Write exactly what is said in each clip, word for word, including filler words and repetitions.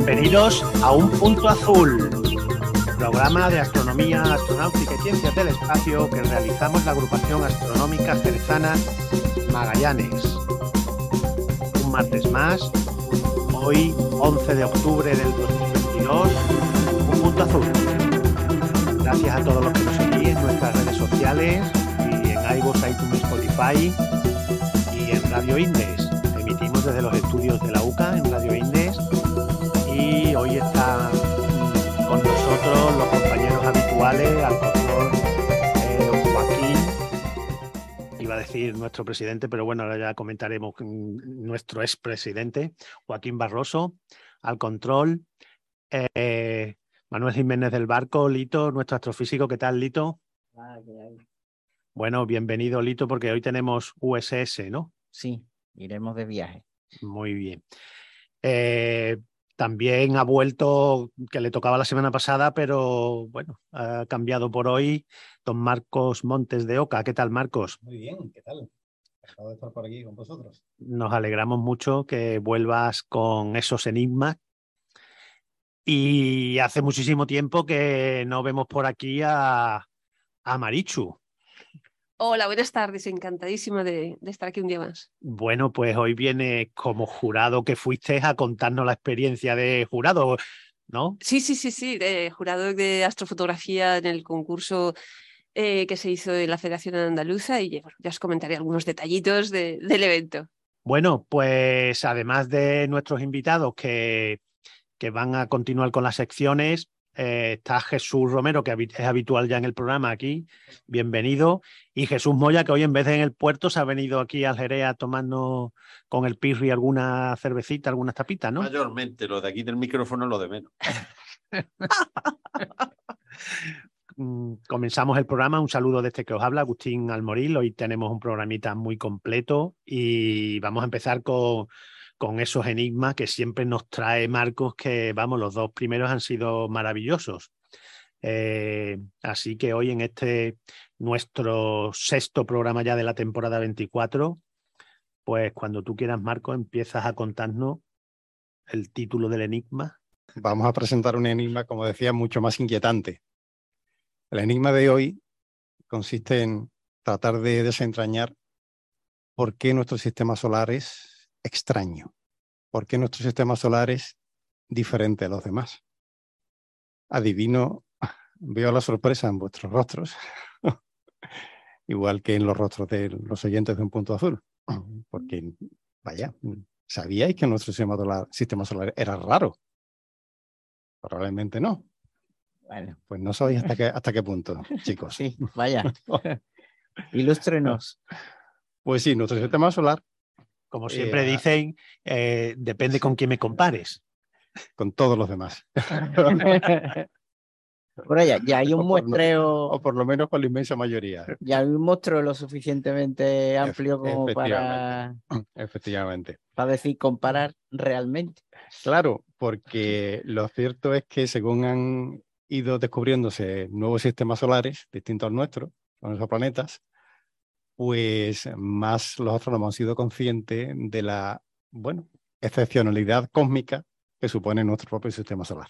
Bienvenidos a Un Punto Azul, programa de astronomía, astronáutica y ciencias del espacio que realizamos la agrupación astronómica jerezana Magallanes. Un martes más, hoy once de octubre del dos mil veintidós, Un Punto Azul. Gracias a todos los que nos seguís en nuestras redes sociales y en iVoox, iTunes, Spotify y en Radio Indes. Emitimos desde los estudios de la U C A en Radio Indes y hoy está con nosotros los compañeros habituales, al doctor eh, Joaquín, iba a decir nuestro presidente, pero bueno, ahora ya comentaremos nuestro expresidente, Joaquín Barroso, al control, eh, Manuel Jiménez del Barco, Lito, nuestro astrofísico. ¿Qué tal, Lito? Ah, ¿qué hay? Bueno, bienvenido, Lito, porque hoy tenemos U S S, ¿no? Sí, iremos de viaje. Muy bien. Eh, también ha vuelto, que le tocaba la semana pasada, pero bueno, ha cambiado por hoy, don Marcos Montes de Oca. ¿Qué tal, Marcos? Muy bien, ¿qué tal? Acabo de estar por aquí con vosotros. Nos alegramos mucho que vuelvas con esos enigmas. Y hace muchísimo tiempo que no vemos por aquí a, a Marichu. Hola, buenas tardes, encantadísima de, de estar aquí un día más. Bueno, pues hoy viene como jurado que fuiste a contarnos la experiencia de jurado, ¿no? Sí, sí, sí, sí, de jurado de astrofotografía en el concurso eh, que se hizo en la Federación Andaluza y bueno, ya os comentaré algunos detallitos de, del evento. Bueno, pues además de nuestros invitados que, que van a continuar con las secciones, eh, está Jesús Romero, que es habitual ya en el programa aquí, bienvenido, y Jesús Moya, que hoy en vez de en el puerto se ha venido aquí al Jerez a tomarnos con el Pirri alguna cervecita, algunas tapitas, ¿no? Mayormente, lo de aquí del micrófono, lo de menos. Comenzamos el programa. Un saludo desde que os habla, Agustín Almoril. Hoy tenemos un programita muy completo y vamos a empezar con, con esos enigmas que siempre nos trae Marcos, que vamos, los dos primeros han sido maravillosos. Eh, así que hoy en este nuestro sexto programa ya de la temporada veinticuatro, pues cuando tú quieras, Marcos, empiezas a contarnos el título del enigma. Vamos a presentar un enigma, como decía, mucho más inquietante. El enigma de hoy consiste en tratar de desentrañar por qué nuestro sistema solar es extraño, por qué nuestro sistema solar es diferente a los demás. Adivino, veo la sorpresa en vuestros rostros, igual que en los rostros de los oyentes de Un Punto Azul, porque, vaya, ¿sabíais que nuestro sistema solar, sistema solar era raro? Probablemente no. Bueno, pues no sabéis hasta qué, hasta qué punto, chicos. Sí, vaya. Ilústrenos. Pues sí, nuestro sistema solar, como siempre eh, dicen, eh, depende con quién me compares. Con todos los demás. Por allá, ya hay un o por, muestreo. O por lo menos con la inmensa mayoría. Ya hay un muestreo lo suficientemente amplio como para. Efectivamente. Para decir comparar realmente. Claro, porque lo cierto es que según han ido descubriéndose nuevos sistemas solares distintos al nuestro, con esos planetas, pues más los astrónomos han sido conscientes de la, bueno, excepcionalidad cósmica que supone nuestro propio sistema solar.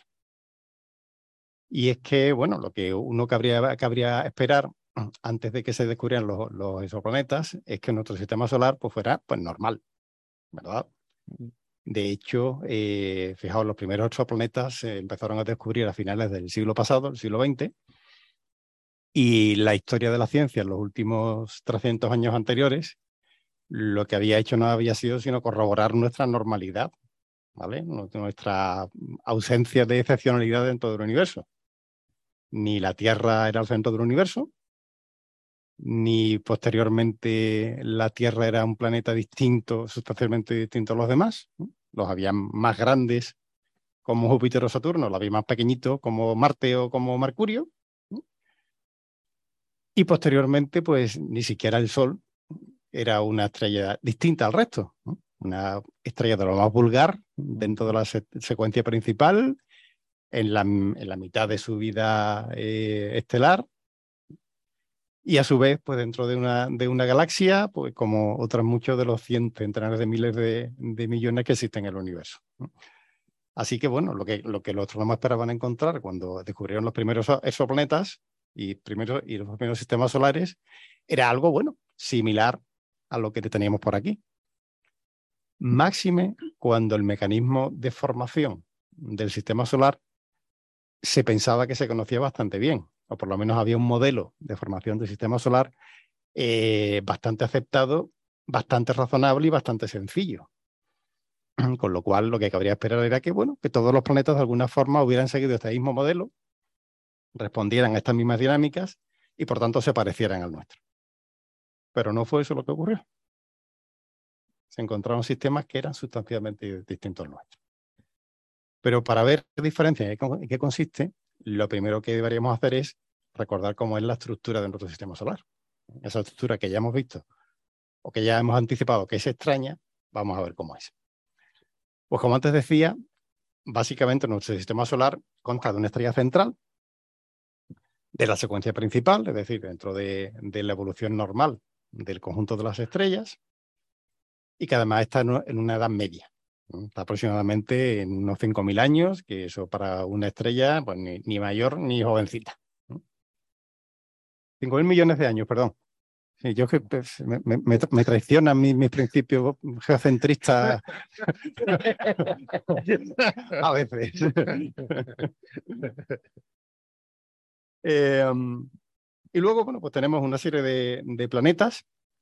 Y es que, bueno, lo que uno cabría, cabría esperar antes de que se descubrieran los, los exoplanetas es que nuestro sistema solar pues fuera pues normal, ¿verdad? De hecho, eh, fijaos, los primeros exoplanetas se empezaron a descubrir a finales del siglo pasado, el siglo veinte, y la historia de la ciencia en los últimos trescientos años anteriores, lo que había hecho no había sido sino corroborar nuestra normalidad, ¿vale? Nuestra ausencia de excepcionalidad dentro del universo. Ni la Tierra era el centro del universo, ni posteriormente la Tierra era un planeta distinto, sustancialmente distinto a los demás, ¿no? Los había más grandes como Júpiter o Saturno, los había más pequeñitos como Marte o como Mercurio, ¿no? Y posteriormente, pues ni siquiera el Sol era una estrella distinta al resto, ¿no? Una estrella de lo más vulgar dentro de la se secuencia principal, en la, en la mitad de su vida eh, estelar, y a su vez, pues dentro de una, de una galaxia, pues como otros muchos de los cientos, centenares de miles de, de millones que existen en el universo, ¿no? Así que, bueno, lo que, lo que los astrónomos esperaban encontrar cuando descubrieron los primeros exoplanetas y, primero, y los primeros sistemas solares era algo, bueno, similar a lo que teníamos por aquí. Máxime cuando el mecanismo de formación del sistema solar se pensaba que se conocía bastante bien, o por lo menos había un modelo de formación del sistema solar eh, bastante aceptado, bastante razonable y bastante sencillo. Con lo cual, lo que cabría esperar era que, bueno, que todos los planetas de alguna forma hubieran seguido este mismo modelo, respondieran a estas mismas dinámicas y, por tanto, se parecieran al nuestro. Pero no fue eso lo que ocurrió. Se encontraron sistemas que eran sustancialmente distintos al nuestro. Pero para ver qué diferencia y en qué consiste, lo primero que deberíamos hacer es recordar cómo es la estructura de nuestro sistema solar. Esa estructura que ya hemos visto o que ya hemos anticipado que es extraña, vamos a ver cómo es. Pues como antes decía, básicamente nuestro sistema solar consta de una estrella central, de la secuencia principal, es decir, dentro de, de la evolución normal del conjunto de las estrellas, y que además está en una edad media. Está aproximadamente en unos cinco mil años, que eso para una estrella, pues ni, ni mayor ni jovencita. cinco mil millones de años, perdón. Sí, yo que pues, me, me, me traicionan mis, mis principios geocentristas a veces. eh, y luego, bueno, pues tenemos una serie de, de planetas,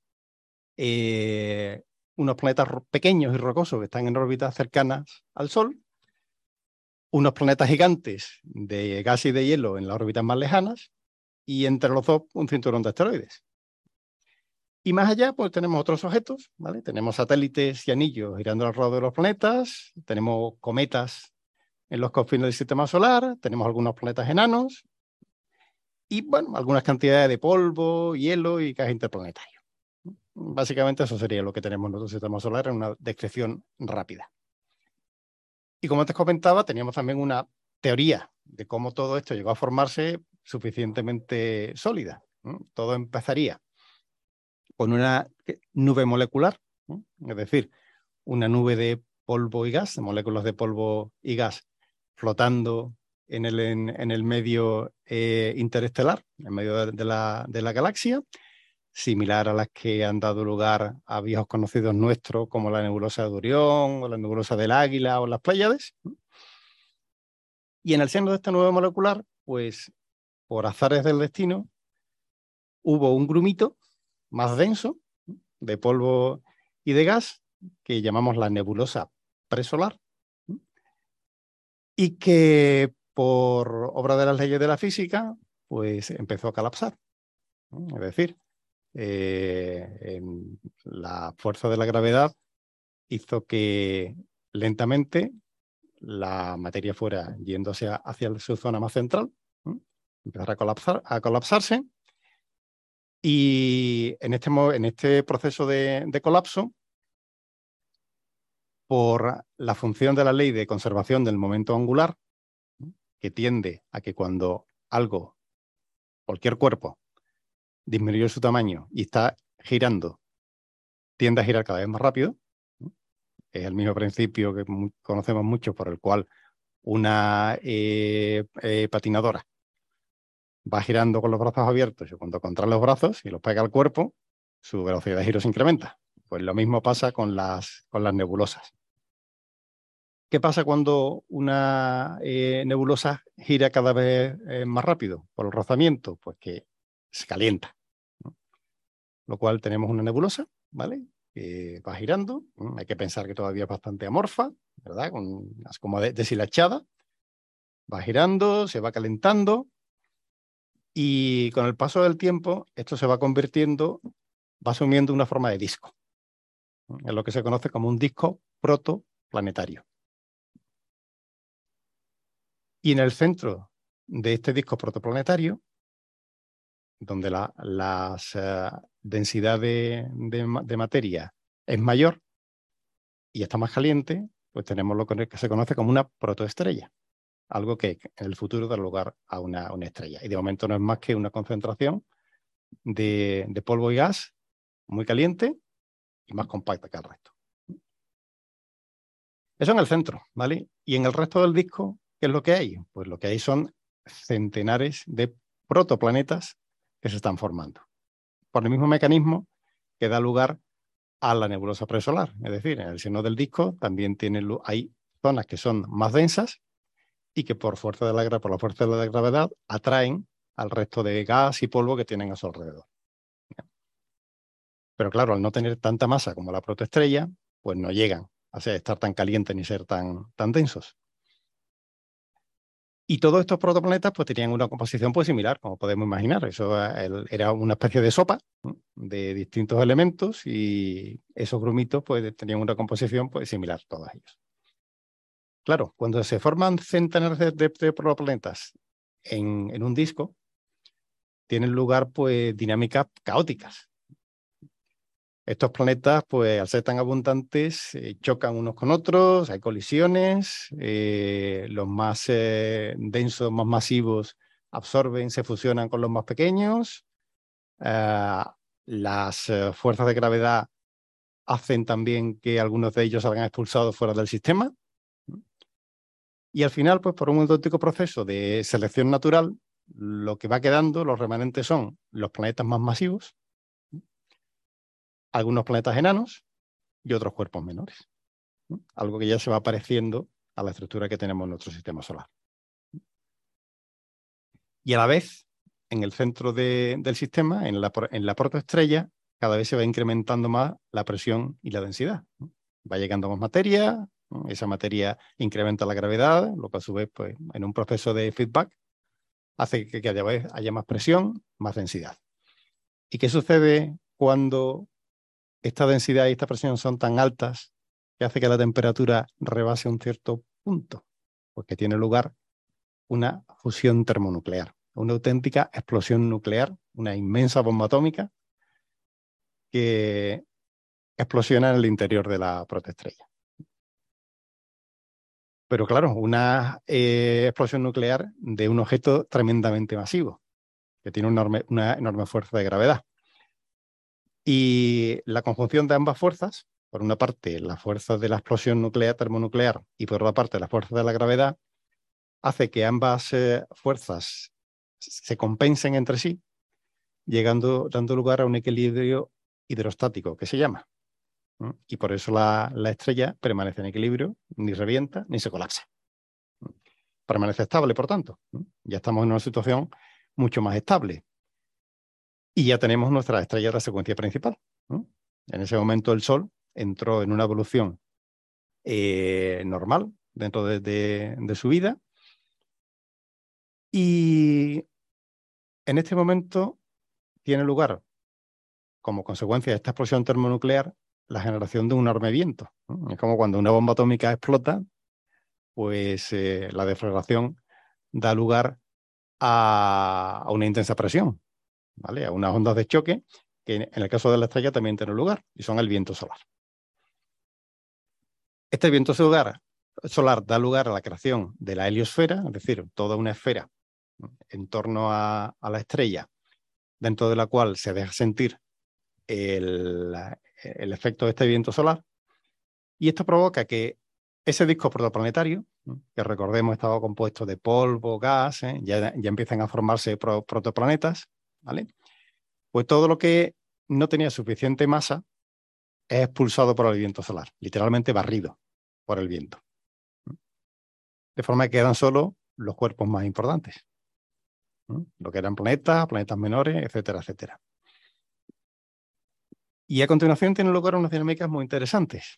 eh, unos planetas pequeños y rocosos que están en órbitas cercanas al Sol, unos planetas gigantes de gas y de hielo en las órbitas más lejanas, y entre los dos un cinturón de asteroides. Y más allá, pues tenemos otros objetos, ¿vale? Tenemos satélites y anillos girando alrededor de los planetas, tenemos cometas en los confines del sistema solar, tenemos algunos planetas enanos y, bueno, algunas cantidades de polvo, hielo y gas interplanetario. Básicamente eso sería lo que tenemos en nuestro sistema solar en una descripción rápida. Y como antes comentaba, teníamos también una teoría de cómo todo esto llegó a formarse suficientemente sólida. Todo empezaría con una nube molecular, ¿no? Es decir, una nube de polvo y gas, de moléculas de polvo y gas flotando en el, en, en el medio eh, interestelar, en medio de, de, la, de la galaxia, similar a las que han dado lugar a viejos conocidos nuestros como la nebulosa de Orión o la nebulosa del Águila o las Pléyades. Y en el seno de esta nube molecular, pues por azares del destino, hubo un grumito más denso de polvo y de gas que llamamos la nebulosa presolar y que por obra de las leyes de la física pues empezó a colapsar. Es decir, eh, en la fuerza de la gravedad hizo que lentamente la materia fuera yéndose hacia su zona más central, empezara a, colapsar, a colapsarse. Y en este, en este proceso de, de colapso, por la función de la ley de conservación del momento angular, que tiende a que cuando algo, cualquier cuerpo, disminuye su tamaño y está girando, tiende a girar cada vez más rápido. Es el mismo principio que conocemos mucho por el cual una eh, eh, patinadora va girando con los brazos abiertos y cuando contrae los brazos y los pega al cuerpo, su velocidad de giro se incrementa. Pues lo mismo pasa con las, con las nebulosas. ¿Qué pasa cuando una eh, nebulosa gira cada vez eh, más rápido por el rozamiento? Pues que se calienta, ¿no? Lo cual tenemos una nebulosa, ¿vale? Que va girando. ¿no? Hay que pensar que todavía es bastante amorfa, ¿verdad? Con, como deshilachada. Va girando, se va calentando. Y con el paso del tiempo, esto se va convirtiendo, va asumiendo una forma de disco. Es lo que se conoce como un disco protoplanetario. Y en el centro de este disco protoplanetario, donde la las, uh, densidad de, de, de materia es mayor y está más caliente, pues tenemos lo que se conoce como una protoestrella. Algo que en el futuro da lugar a una, una estrella. Y de momento no es más que una concentración de, de polvo y gas muy caliente y más compacta que el resto. Eso en el centro, ¿vale? Y en el resto del disco, ¿qué es lo que hay? Pues lo que hay son centenares de protoplanetas que se están formando por el mismo mecanismo que da lugar a la nebulosa presolar. Es decir, en el seno del disco también tiene, hay zonas que son más densas y que por, fuerza de la, por la fuerza de la gravedad atraen al resto de gas y polvo que tienen a su alrededor. Pero claro, al no tener tanta masa como la protoestrella, pues no llegan a ser, estar tan calientes ni ser tan, tan densos. Y todos estos protoplanetas pues tenían una composición pues similar, como podemos imaginar. Eso era una especie de sopa, ¿no?, de distintos elementos, y esos grumitos pues tenían una composición pues similar todos ellos. Claro, cuando se forman centenares de, de, de protoplanetas en, en un disco, tienen lugar pues dinámicas caóticas. Estos planetas, pues al ser tan abundantes, eh, chocan unos con otros, hay colisiones, eh, los más eh, densos, más masivos, absorben, se fusionan con los más pequeños. Eh, las eh, fuerzas de gravedad hacen también que algunos de ellos salgan expulsados fuera del sistema. Y al final, pues por un auténtico proceso de selección natural, lo que va quedando, los remanentes son los planetas más masivos, algunos planetas enanos y otros cuerpos menores. ¿no? Algo que ya se va pareciendo a la estructura que tenemos en nuestro sistema solar. Y a la vez, en el centro de, del sistema, en la, en la protoestrella, cada vez se va incrementando más la presión y la densidad. ¿no? Va llegando más materia, ¿no? Esa materia incrementa la gravedad, lo que a su vez, pues, en un proceso de feedback, hace que cada vez haya más presión, más densidad. ¿Y qué sucede cuando esta densidad y esta presión son tan altas que hace que la temperatura rebase un cierto punto? Pues que tiene lugar una fusión termonuclear, una auténtica explosión nuclear, una inmensa bomba atómica que explosiona en el interior de la protoestrella. Pero claro, una eh, explosión nuclear de un objeto tremendamente masivo, que tiene una enorme, una enorme fuerza de gravedad. Y la conjunción de ambas fuerzas, por una parte la fuerza de la explosión nuclear termonuclear y por otra parte la fuerza de la gravedad, hace que ambas eh, fuerzas se compensen entre sí, llegando, dando lugar a un equilibrio hidrostático, que se llama. ¿Mm? Y por eso la, la estrella permanece en equilibrio, ni revienta ni se colapsa. ¿Mm? Permanece estable, por tanto. ¿Mm? Ya estamos en una situación mucho más estable. Y ya tenemos nuestra estrella de la secuencia principal. ¿Mm? En ese momento el Sol entró en una evolución eh, normal dentro de, de, de su vida. Y en este momento tiene lugar, como consecuencia de esta explosión termonuclear, la generación de un enorme viento. ¿no? Es como cuando una bomba atómica explota, pues eh, la deflagración da lugar a, a una intensa presión, ¿vale? A unas ondas de choque que en el caso de la estrella también tienen lugar, y son el viento solar. Este viento solar, solar da lugar a la creación de la heliosfera, es decir, toda una esfera en torno a, a la estrella, dentro de la cual se deja sentir el, el efecto de este viento solar, y esto provoca que ese disco protoplanetario, que recordemos estaba compuesto de polvo, gas, ¿eh? ya, ya empiezan a formarse pro, protoplanetas, ¿vale? Pues todo lo que no tenía suficiente masa es expulsado por el viento solar, literalmente barrido por el viento. De forma que quedan solo los cuerpos más importantes, ¿no? Lo que eran planetas, planetas menores, etcétera, etcétera. Y a continuación tienen lugar unas dinámicas muy interesantes.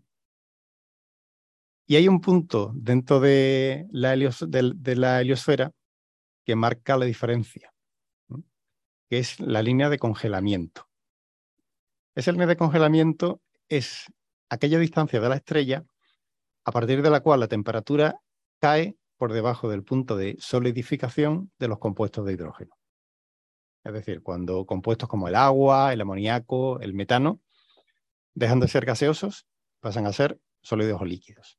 Y hay un punto dentro de la, helios, de, de la heliosfera que marca la diferencia, ¿no? Que es la línea de congelamiento. Esa línea de congelamiento es aquella distancia de la estrella a partir de la cual la temperatura cae por debajo del punto de solidificación de los compuestos de hidrógeno. Es decir, cuando compuestos como el agua, el amoníaco, el metano dejan de ser gaseosos, pasan a ser sólidos o líquidos.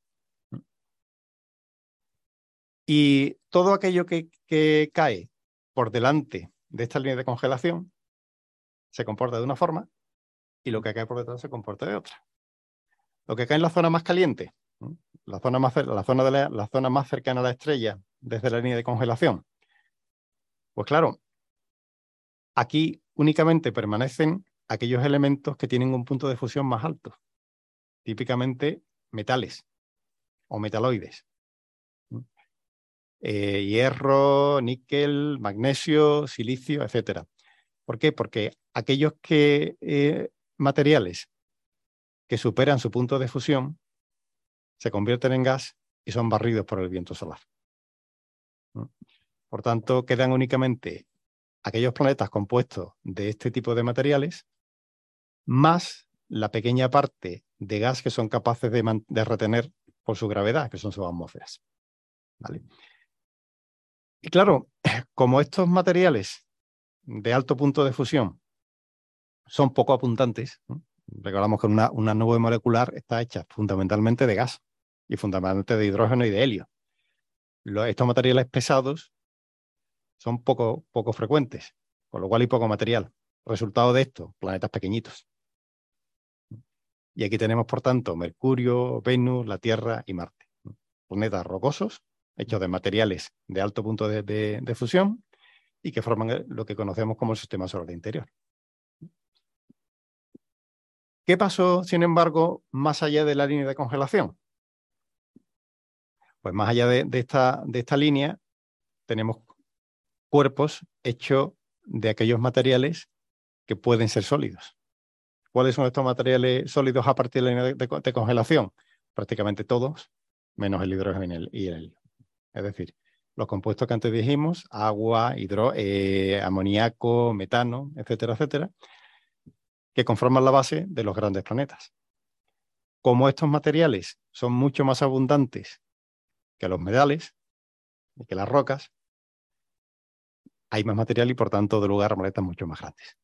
Y todo aquello que, que cae por delante de esta línea de congelación se comporta de una forma y lo que cae por detrás se comporta de otra. Lo que cae en la zona más caliente La zona, más, la, zona de la, la zona más cercana a la estrella desde la línea de congelación. Pues claro, aquí únicamente permanecen aquellos elementos que tienen un punto de fusión más alto, típicamente metales o metaloides. Eh, hierro, níquel, magnesio, silicio, etcétera. ¿Por qué? Porque aquellos que, eh, materiales que superan su punto de fusión se convierten en gas y son barridos por el viento solar. Por tanto, quedan únicamente aquellos planetas compuestos de este tipo de materiales, más la pequeña parte de gas que son capaces de, de retener por su gravedad, que son sus atmósferas. ¿Vale? Y claro, como estos materiales de alto punto de fusión son poco abundantes, ¿no? Recordamos que una, una nube molecular está hecha fundamentalmente de gas y fundamentalmente de hidrógeno y de helio. Los, estos materiales pesados son poco, poco frecuentes, con lo cual hay poco material. Resultado de esto, planetas pequeñitos. Y aquí tenemos, por tanto, Mercurio, Venus, la Tierra y Marte. Planetas rocosos, hechos de materiales de alto punto de, de, de fusión y que forman lo que conocemos como el sistema solar interior. ¿Qué pasó, sin embargo, más allá de la línea de congelación? Pues más allá de, de, esta, de esta línea tenemos cuerpos hechos de aquellos materiales que pueden ser sólidos. ¿Cuáles son estos materiales sólidos a partir de la línea de, de, de congelación? Prácticamente todos, menos el hidrógeno y el, y el helio. Es decir, los compuestos que antes dijimos, agua, hidro, eh, amoníaco, metano, etcétera, etcétera, que conforman la base de los grandes planetas. Como estos materiales son mucho más abundantes que los metales y que las rocas, hay más material y por tanto de lugar a planetas mucho más grandes.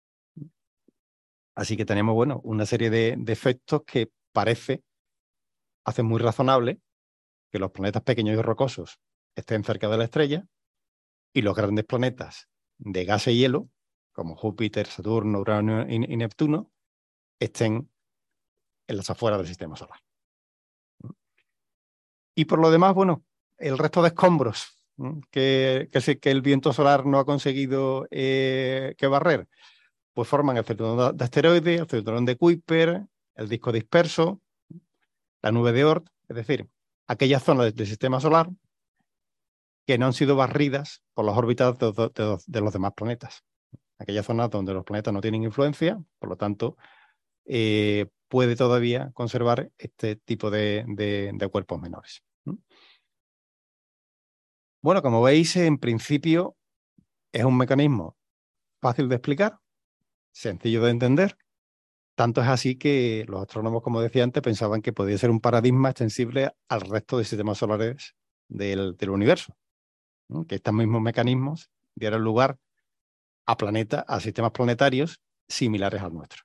Así que tenemos, bueno, una serie de, de efectos que parece, hacen muy razonable que los planetas pequeños y rocosos estén cerca de la estrella y los grandes planetas de gas y hielo, como Júpiter, Saturno, Urano y, y Neptuno, estén en las afueras del sistema solar. Y por lo demás, bueno, el resto de escombros que, que, que el viento solar no ha conseguido eh, que barrer, pues forman el cinturón de asteroides, el cinturón de Kuiper, el disco disperso, la nube de Oort, es decir, aquellas zonas del sistema solar que no han sido barridas por las órbitas de, de, de, de los demás planetas. Aquellas zonas donde los planetas no tienen influencia, por lo tanto, eh, puede todavía conservar este tipo de, de, de cuerpos menores. Bueno, como veis, en principio es un mecanismo fácil de explicar, sencillo de entender. Tanto es así que los astrónomos, como decía antes, pensaban que podía ser un paradigma extensible al resto de sistemas solares del, del universo, ¿no? Que estos mismos mecanismos dieran lugar a planetas, a sistemas planetarios similares al nuestro.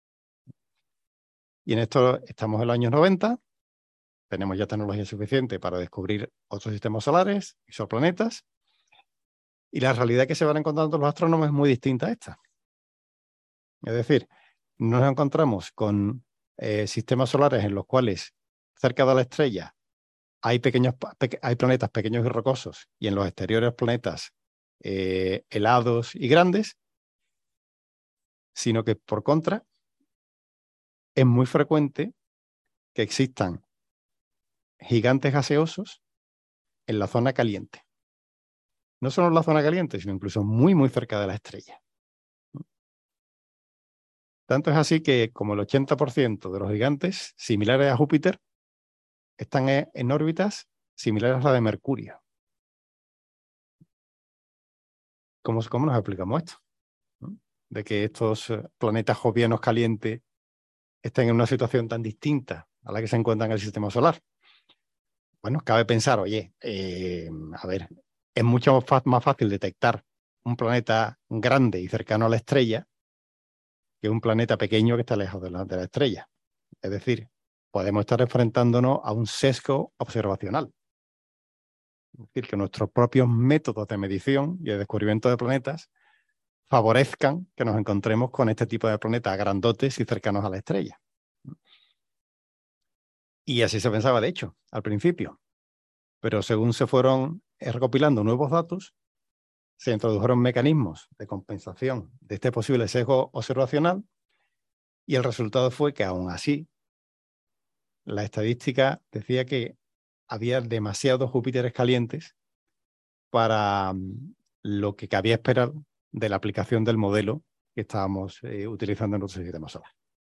Y en esto estamos en los años noventa, tenemos ya tecnología suficiente para descubrir otros sistemas solares, exoplanetas, y la realidad que se van encontrando los astrónomos es muy distinta a esta. Es decir, nos encontramos con eh, sistemas solares en los cuales cerca de la estrella hay, pequeños, pe hay planetas pequeños y rocosos y en los exteriores planetas eh, helados y grandes, sino que por contra es muy frecuente que existan gigantes gaseosos en la zona caliente. No solo en la zona caliente, sino incluso muy, muy cerca de la estrella. Tanto es así que como el ochenta por ciento de los gigantes similares a Júpiter están en órbitas similares a la de Mercurio. ¿Cómo, cómo nos explicamos esto? De que estos planetas jovianos calientes estén en una situación tan distinta a la que se encuentra en el sistema solar. Bueno, cabe pensar, oye, eh, a ver, es mucho más fácil detectar un planeta grande y cercano a la estrella que un planeta pequeño que está lejos de la, de la estrella. Es decir, podemos estar enfrentándonos a un sesgo observacional. Es decir, que nuestros propios métodos de medición y de descubrimiento de planetas favorezcan que nos encontremos con este tipo de planetas grandotes y cercanos a la estrella. Y así se pensaba, de hecho, al principio. Pero según se fueron recopilando nuevos datos, se introdujeron mecanismos de compensación de este posible sesgo observacional y el resultado fue que aún así la estadística decía que había demasiados Júpiteres calientes para um, lo que cabía esperar de la aplicación del modelo que estábamos eh, utilizando en nuestro sistema solar.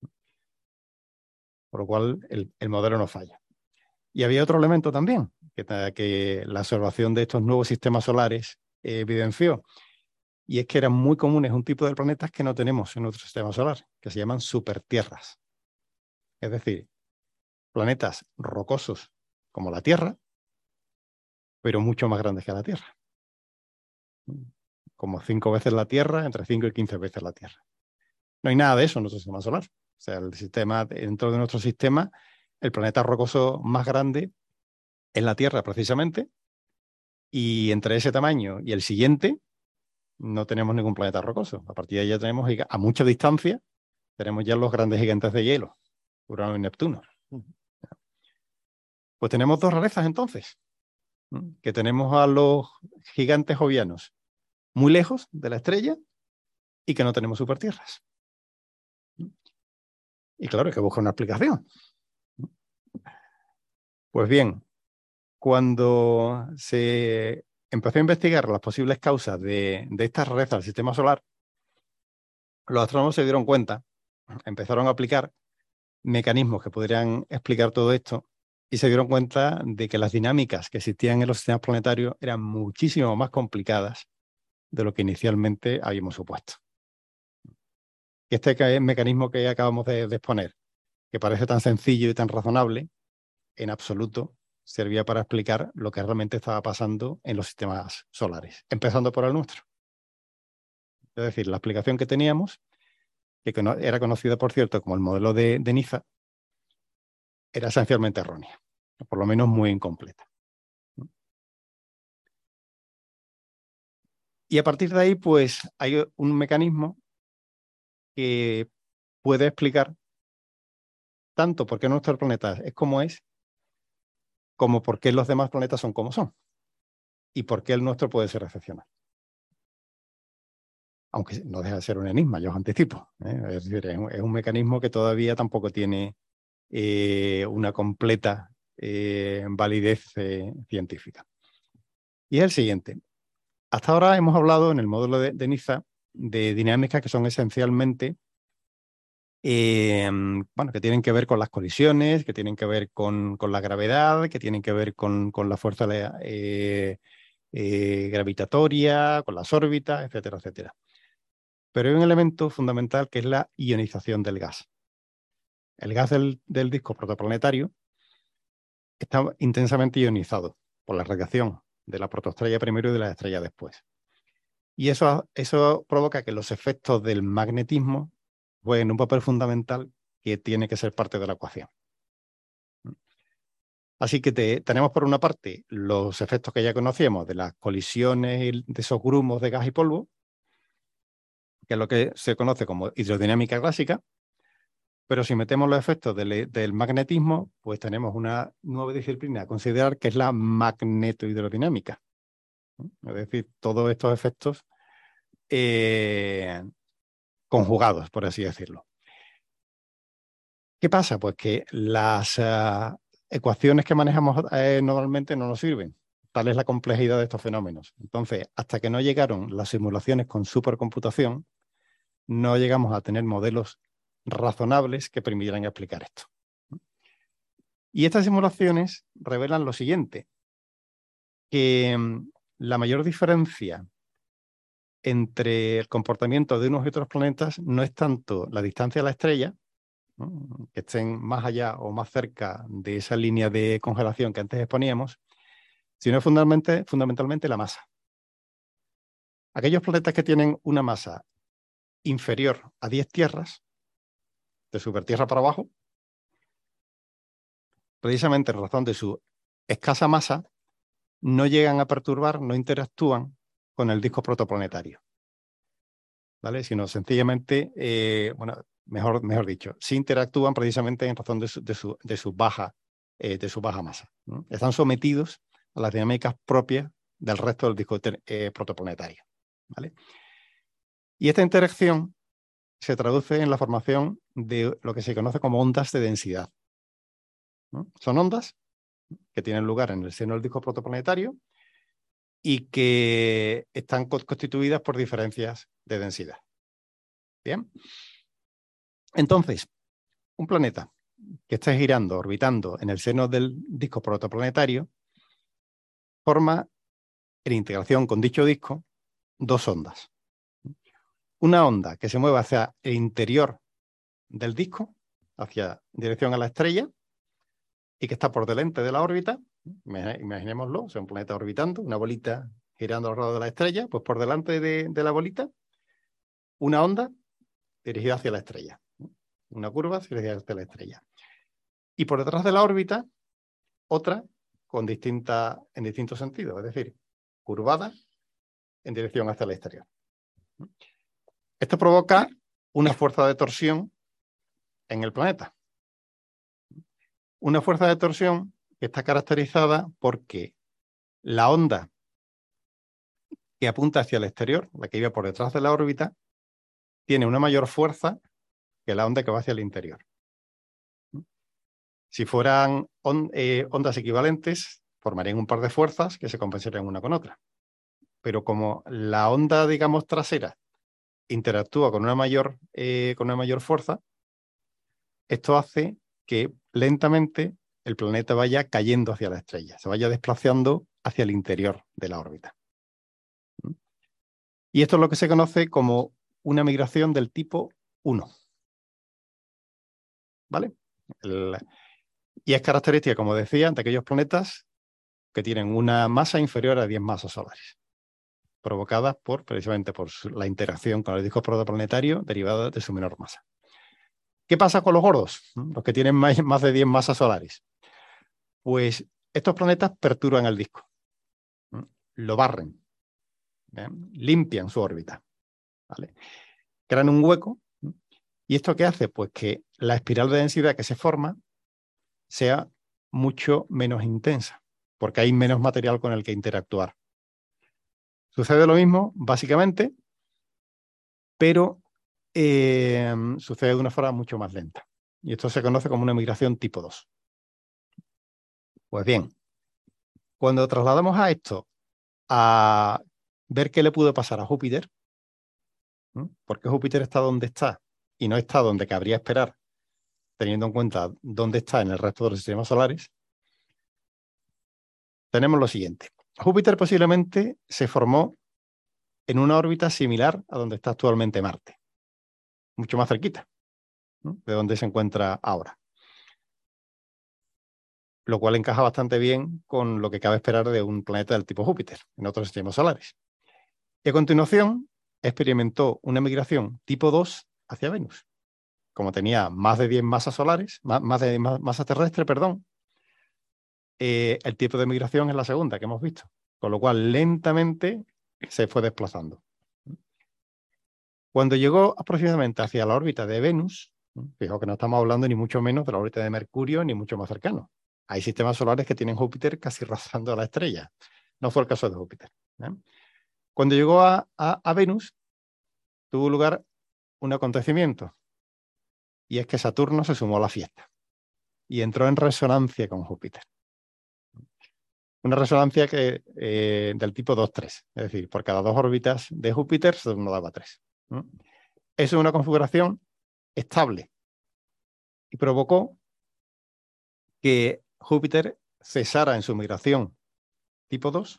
Por lo cual el, el modelo no falla. Y había otro elemento también que, que la observación de estos nuevos sistemas solares eh, evidenció, y es que eran muy comunes un tipo de planetas que no tenemos en nuestro sistema solar, que se llaman supertierras. Es decir, planetas rocosos como la Tierra, pero mucho más grandes que la Tierra. Como cinco veces la Tierra, entre cinco y quince veces la Tierra. No hay nada de eso en nuestro sistema solar. O sea, el sistema, dentro de nuestro sistema, el planeta rocoso más grande es la Tierra, precisamente, y entre ese tamaño y el siguiente no tenemos ningún planeta rocoso. A partir de ahí ya tenemos, a mucha distancia, tenemos ya los grandes gigantes de hielo, Urano y Neptuno. Pues tenemos dos rarezas entonces, que tenemos a los gigantes jovianos muy lejos de la estrella y que no tenemos supertierras. Y claro, hay que buscar una explicación. Pues bien, cuando se empezó a investigar las posibles causas de, de estas rarezas del sistema solar, los astrónomos se dieron cuenta, empezaron a aplicar mecanismos que podrían explicar todo esto y se dieron cuenta de que las dinámicas que existían en los sistemas planetarios eran muchísimo más complicadas de lo que inicialmente habíamos supuesto. Este mecanismo que acabamos de, de exponer, que parece tan sencillo y tan razonable, en absoluto servía para explicar lo que realmente estaba pasando en los sistemas solares, empezando por el nuestro. Es decir, la explicación que teníamos, que era conocida, por cierto, como el modelo de, de Niza, era esencialmente errónea, o por lo menos muy incompleta. Y a partir de ahí, pues, hay un mecanismo que puede explicar tanto por qué nuestro planeta es como es, como por qué los demás planetas son como son, y por qué el nuestro puede ser excepcional. Aunque no deja de ser un enigma, yo os anticipo, ¿eh? Es decir, es un, es un mecanismo que todavía tampoco tiene eh, una completa eh, validez eh, científica. Y es el siguiente. Hasta ahora hemos hablado en el módulo de, de Niza de dinámicas que son esencialmente, eh, bueno, que tienen que ver con las colisiones, que tienen que ver con, con la gravedad, que tienen que ver con, con la fuerza eh, eh, gravitatoria, con las órbitas, etcétera, etcétera. Pero hay un elemento fundamental que es la ionización del gas. El gas del, del disco protoplanetario está intensamente ionizado por la radiación de la protoestrella primero y de la estrella después. Y eso, eso provoca que los efectos del magnetismo jueguen un papel fundamental que tiene que ser parte de la ecuación. Así que te, tenemos por una parte los efectos que ya conocíamos de las colisiones de esos grumos de gas y polvo, que es lo que se conoce como hidrodinámica clásica, pero si metemos los efectos del, del magnetismo, pues tenemos una nueva disciplina a considerar que es la magnetohidrodinámica. Es decir, todos estos efectos eh, conjugados, por así decirlo. ¿Qué pasa? Pues que las uh, ecuaciones que manejamos eh, normalmente no nos sirven. Tal es la complejidad de estos fenómenos. Entonces, hasta que no llegaron las simulaciones con supercomputación, no llegamos a tener modelos razonables que permitieran explicar esto. Y estas simulaciones revelan lo siguiente, que um, la mayor diferencia entre el comportamiento de unos y otros planetas no es tanto la distancia a la estrella, ¿no?, que estén más allá o más cerca de esa línea de congelación que antes exponíamos, sino fundamentalmente, fundamentalmente la masa. Aquellos planetas que tienen una masa inferior a diez tierras, de supertierra para abajo, precisamente en razón de su escasa masa, no llegan a perturbar, no interactúan con el disco protoplanetario, ¿vale? Sino sencillamente, eh, bueno, mejor, mejor dicho, sí interactúan precisamente en razón de su, de su, de su baja eh, de su baja masa, ¿no? Están sometidos a las dinámicas propias del resto del disco eh, protoplanetario, ¿vale? Y esta interacción se traduce en la formación de lo que se conoce como ondas de densidad, ¿no? Son ondas que tienen lugar en el seno del disco protoplanetario y que están constituidas por diferencias de densidad. Bien. Entonces, un planeta que esté girando, orbitando en el seno del disco protoplanetario, forma, en integración con dicho disco, dos ondas. Una onda que se mueve hacia el interior del disco, hacia en dirección a la estrella, y que está por delante de la órbita. Imaginémoslo, o sea, un planeta orbitando, una bolita girando alrededor de la estrella, pues por delante de, de la bolita, una onda dirigida hacia la estrella. Una curva dirigida hacia la estrella. Y por detrás de la órbita, otra con distinta, en distintos sentidos, es decir, curvada en dirección hacia el exterior. Esto provoca una fuerza de torsión en el planeta. Una fuerza de torsión que está caracterizada porque la onda que apunta hacia el exterior, la que iba por detrás de la órbita, tiene una mayor fuerza que la onda que va hacia el interior. Si fueran on, eh, ondas equivalentes, formarían un par de fuerzas que se compensarían una con otra. Pero como la onda, digamos, trasera interactúa con una mayor, eh, con una mayor fuerza, esto hace que lentamente el planeta vaya cayendo hacia la estrella, se vaya desplazando hacia el interior de la órbita. Y esto es lo que se conoce como una migración del tipo uno. ¿Vale? El, y es característica, como decía, de aquellos planetas que tienen una masa inferior a diez masas solares, provocadas por, precisamente por su, la interacción con el disco protoplanetario derivada de su menor masa. ¿Qué pasa con los gordos? Los que tienen más, más de diez masas solares. Pues estos planetas perturban el disco, lo barren, ¿bien? Limpian su órbita, ¿vale? Crean un hueco. ¿Y esto qué hace? Pues que la espiral de densidad que se forma sea mucho menos intensa, porque hay menos material con el que interactuar. Sucede lo mismo, básicamente, pero eh, sucede de una forma mucho más lenta. Y esto se conoce como una migración tipo dos. Pues bien, cuando trasladamos a esto a ver qué le pudo pasar a Júpiter, ¿no? Porque Júpiter está donde está y no está donde cabría esperar, teniendo en cuenta dónde está en el resto de los sistemas solares, tenemos lo siguiente. Júpiter posiblemente se formó en una órbita similar a donde está actualmente Marte, mucho más cerquita, ¿no? De donde se encuentra ahora. Lo cual encaja bastante bien con lo que cabe esperar de un planeta del tipo Júpiter en otros sistemas solares. Y a continuación experimentó una migración tipo dos hacia Venus. Como tenía más de diez masas solares, más, más de más, masa terrestre, perdón, eh, el tipo de migración es la segunda que hemos visto, con lo cual lentamente se fue desplazando. Cuando llegó aproximadamente hacia la órbita de Venus, fijaos que no estamos hablando ni mucho menos de la órbita de Mercurio, ni mucho más cercano. Hay sistemas solares que tienen Júpiter casi rozando a la estrella. No fue el caso de Júpiter, ¿eh? Cuando llegó a, a, a Venus, tuvo lugar un acontecimiento, y es que Saturno se sumó a la fiesta y entró en resonancia con Júpiter. Una resonancia que, eh, del tipo dos tres, es decir, por cada dos órbitas de Júpiter, Saturno daba tres. ¿Mm? Eso es una configuración estable y provocó que Júpiter cesara en su migración tipo dos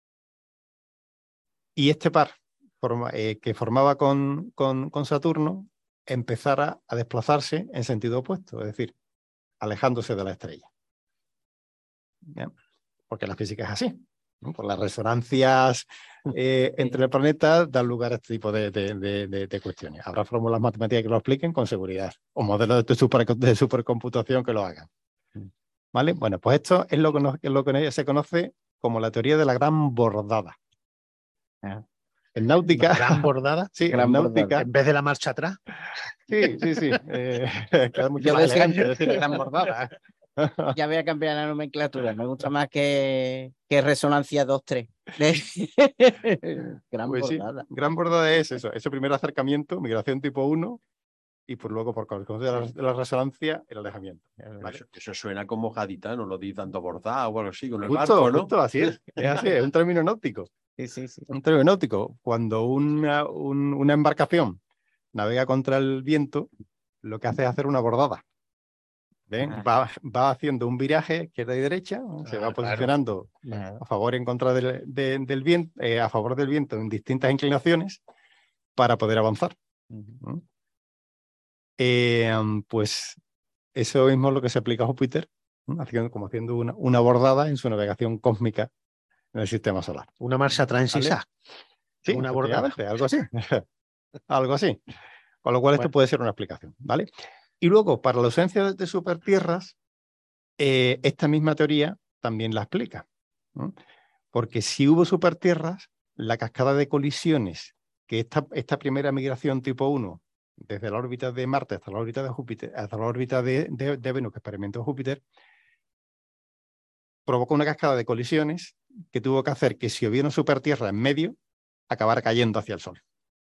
y este par forma, eh, que formaba con, con, con Saturno empezara a desplazarse en sentido opuesto, es decir, alejándose de la estrella. ¿Bien? Porque la física es así, ¿no? Por las resonancias eh, entre el planeta dan lugar a este tipo de, de, de, de, de cuestiones. Habrá fórmulas matemáticas que lo expliquen con seguridad, o modelos de, super, de supercomputación que lo hagan. ¿Vale? Bueno, pues esto es lo que, nos, es lo que se conoce como la teoría de la gran bordada. En náutica... ¿Gran bordada? Sí, Gran en náutica... bordada. En vez de la marcha atrás. Sí, sí, sí. Eh, queda mucho Yo más decía- elegante decir la gran bordada. Ya voy a cambiar la nomenclatura. Me gusta más que, que resonancia dos tres. Gran Pues sí, bordada. gran bordada es eso, ese primer acercamiento, migración tipo uno, y por luego por consecuencia de la, de la resonancia, el alejamiento. ¿Vale? Eso, eso suena como gaditano, lo di dando bordada o algo así, con el Justo, barco, ¿no? justo así es, es así, es un término náutico. Sí, sí, sí. Un término náutico, cuando una, un- una embarcación navega contra el viento, lo que hace es hacer una bordada. ¿Ven? Ah. Va, va haciendo un viraje izquierda y derecha, ¿no? Se Ah, va claro. posicionando Claro. a favor y en contra del, de- del viento, eh, a favor del viento en distintas inclinaciones para poder avanzar. ¿No? Eh, pues eso mismo es lo que se aplica a Júpiter, ¿no? Haciendo, como haciendo una, una bordada en su navegación cósmica en el sistema solar. Una marcha atrás en ¿Vale? zigzag. Sí, Una bordada. efectivamente, algo así. Algo así. Con lo cual esto Bueno. puede ser una explicación, ¿vale? Y luego, para la ausencia de, de supertierras, eh, esta misma teoría también la explica, ¿no? Porque si hubo supertierras, la cascada de colisiones que esta, esta primera migración tipo uno, desde la órbita de Marte hasta la órbita de Júpiter, hasta la órbita de, de, de Venus que experimentó Júpiter, provocó una cascada de colisiones que tuvo que hacer que si hubiera una supertierra en medio, acabara cayendo hacia el Sol.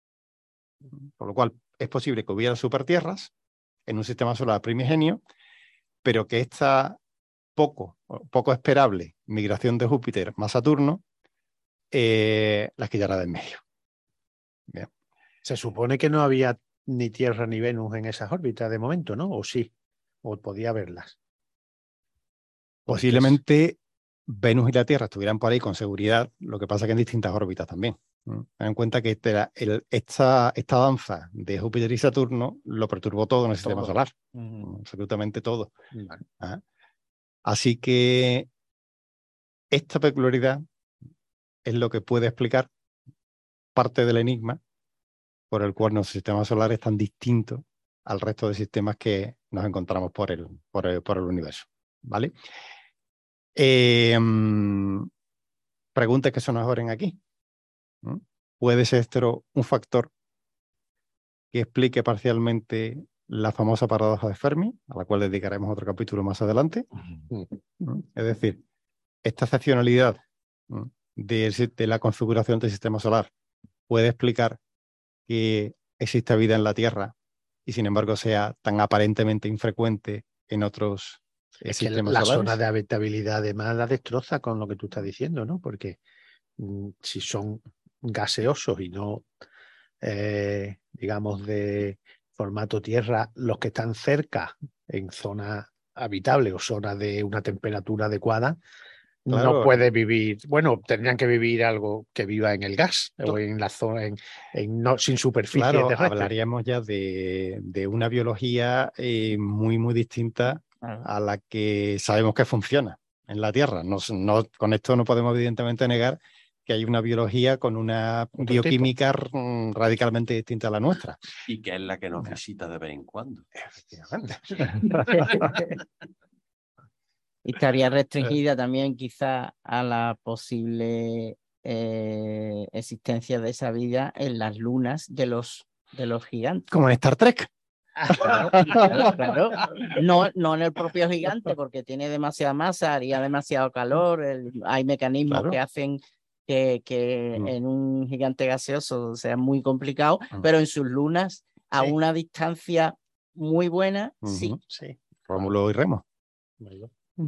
Por lo cual es posible que hubiera supertierras en un sistema solar primigenio, pero que esta poco, poco esperable migración de Júpiter más Saturno eh, las quillará de en medio. Bien. Se supone que no había ni Tierra ni Venus en esas órbitas de momento, ¿no? O sí, o podía haberlas. Pues Posiblemente Venus y la Tierra estuvieran por ahí con seguridad, lo que pasa que en distintas órbitas también. ¿no? Ten en cuenta que este, el, esta, esta danza de Júpiter y Saturno lo perturbó todo en el sistema Todo. solar, Mm, absolutamente todo. vale. ¿ah? Así que esta peculiaridad es lo que puede explicar parte del enigma por el cual nuestro sistema solar es tan distinto al resto de sistemas que nos encontramos por el, por el, por el universo. ¿Vale? Eh, preguntas que se nos abren aquí. ¿no? ¿Puede ser esto un factor que explique parcialmente la famosa paradoja de Fermi, a la cual dedicaremos otro capítulo más adelante? ¿no? Es decir, esta excepcionalidad ¿no? de, de la configuración del sistema solar puede explicar que existe vida en la Tierra y sin embargo sea tan aparentemente infrecuente en otros eh, Es que sistemas la solares. zona de habitabilidad además la destroza con lo que tú estás diciendo, ¿no? Porque mm, si son gaseosos y no, eh, digamos, de formato tierra, los que están cerca en zona habitable o zona de una temperatura adecuada, Claro. no puede vivir, bueno, tendrían que vivir algo que viva en el gas o en la zona, en, en no, sin superficie Claro, terrestre. hablaríamos ya de, de una biología eh, muy, muy distinta a la que sabemos que funciona en la Tierra. No, no, con esto no podemos evidentemente negar que hay una biología con una Otro bioquímica mm, radicalmente distinta a la nuestra. Y que es la que nos visita de vez en cuando. Efectivamente. Y estaría restringida también quizá a la posible eh, existencia de esa vida en las lunas de los, de los gigantes. Como en Star Trek. Claro, claro, claro. No, no en el propio gigante, porque tiene demasiada masa, haría demasiado calor, el- hay mecanismos Claro. que hacen que, que Mm. en un gigante gaseoso sea muy complicado, Mm. pero en sus lunas, a Sí. una distancia muy buena, Ujú. sí. Sí. Rómulo y Remo. Bueno,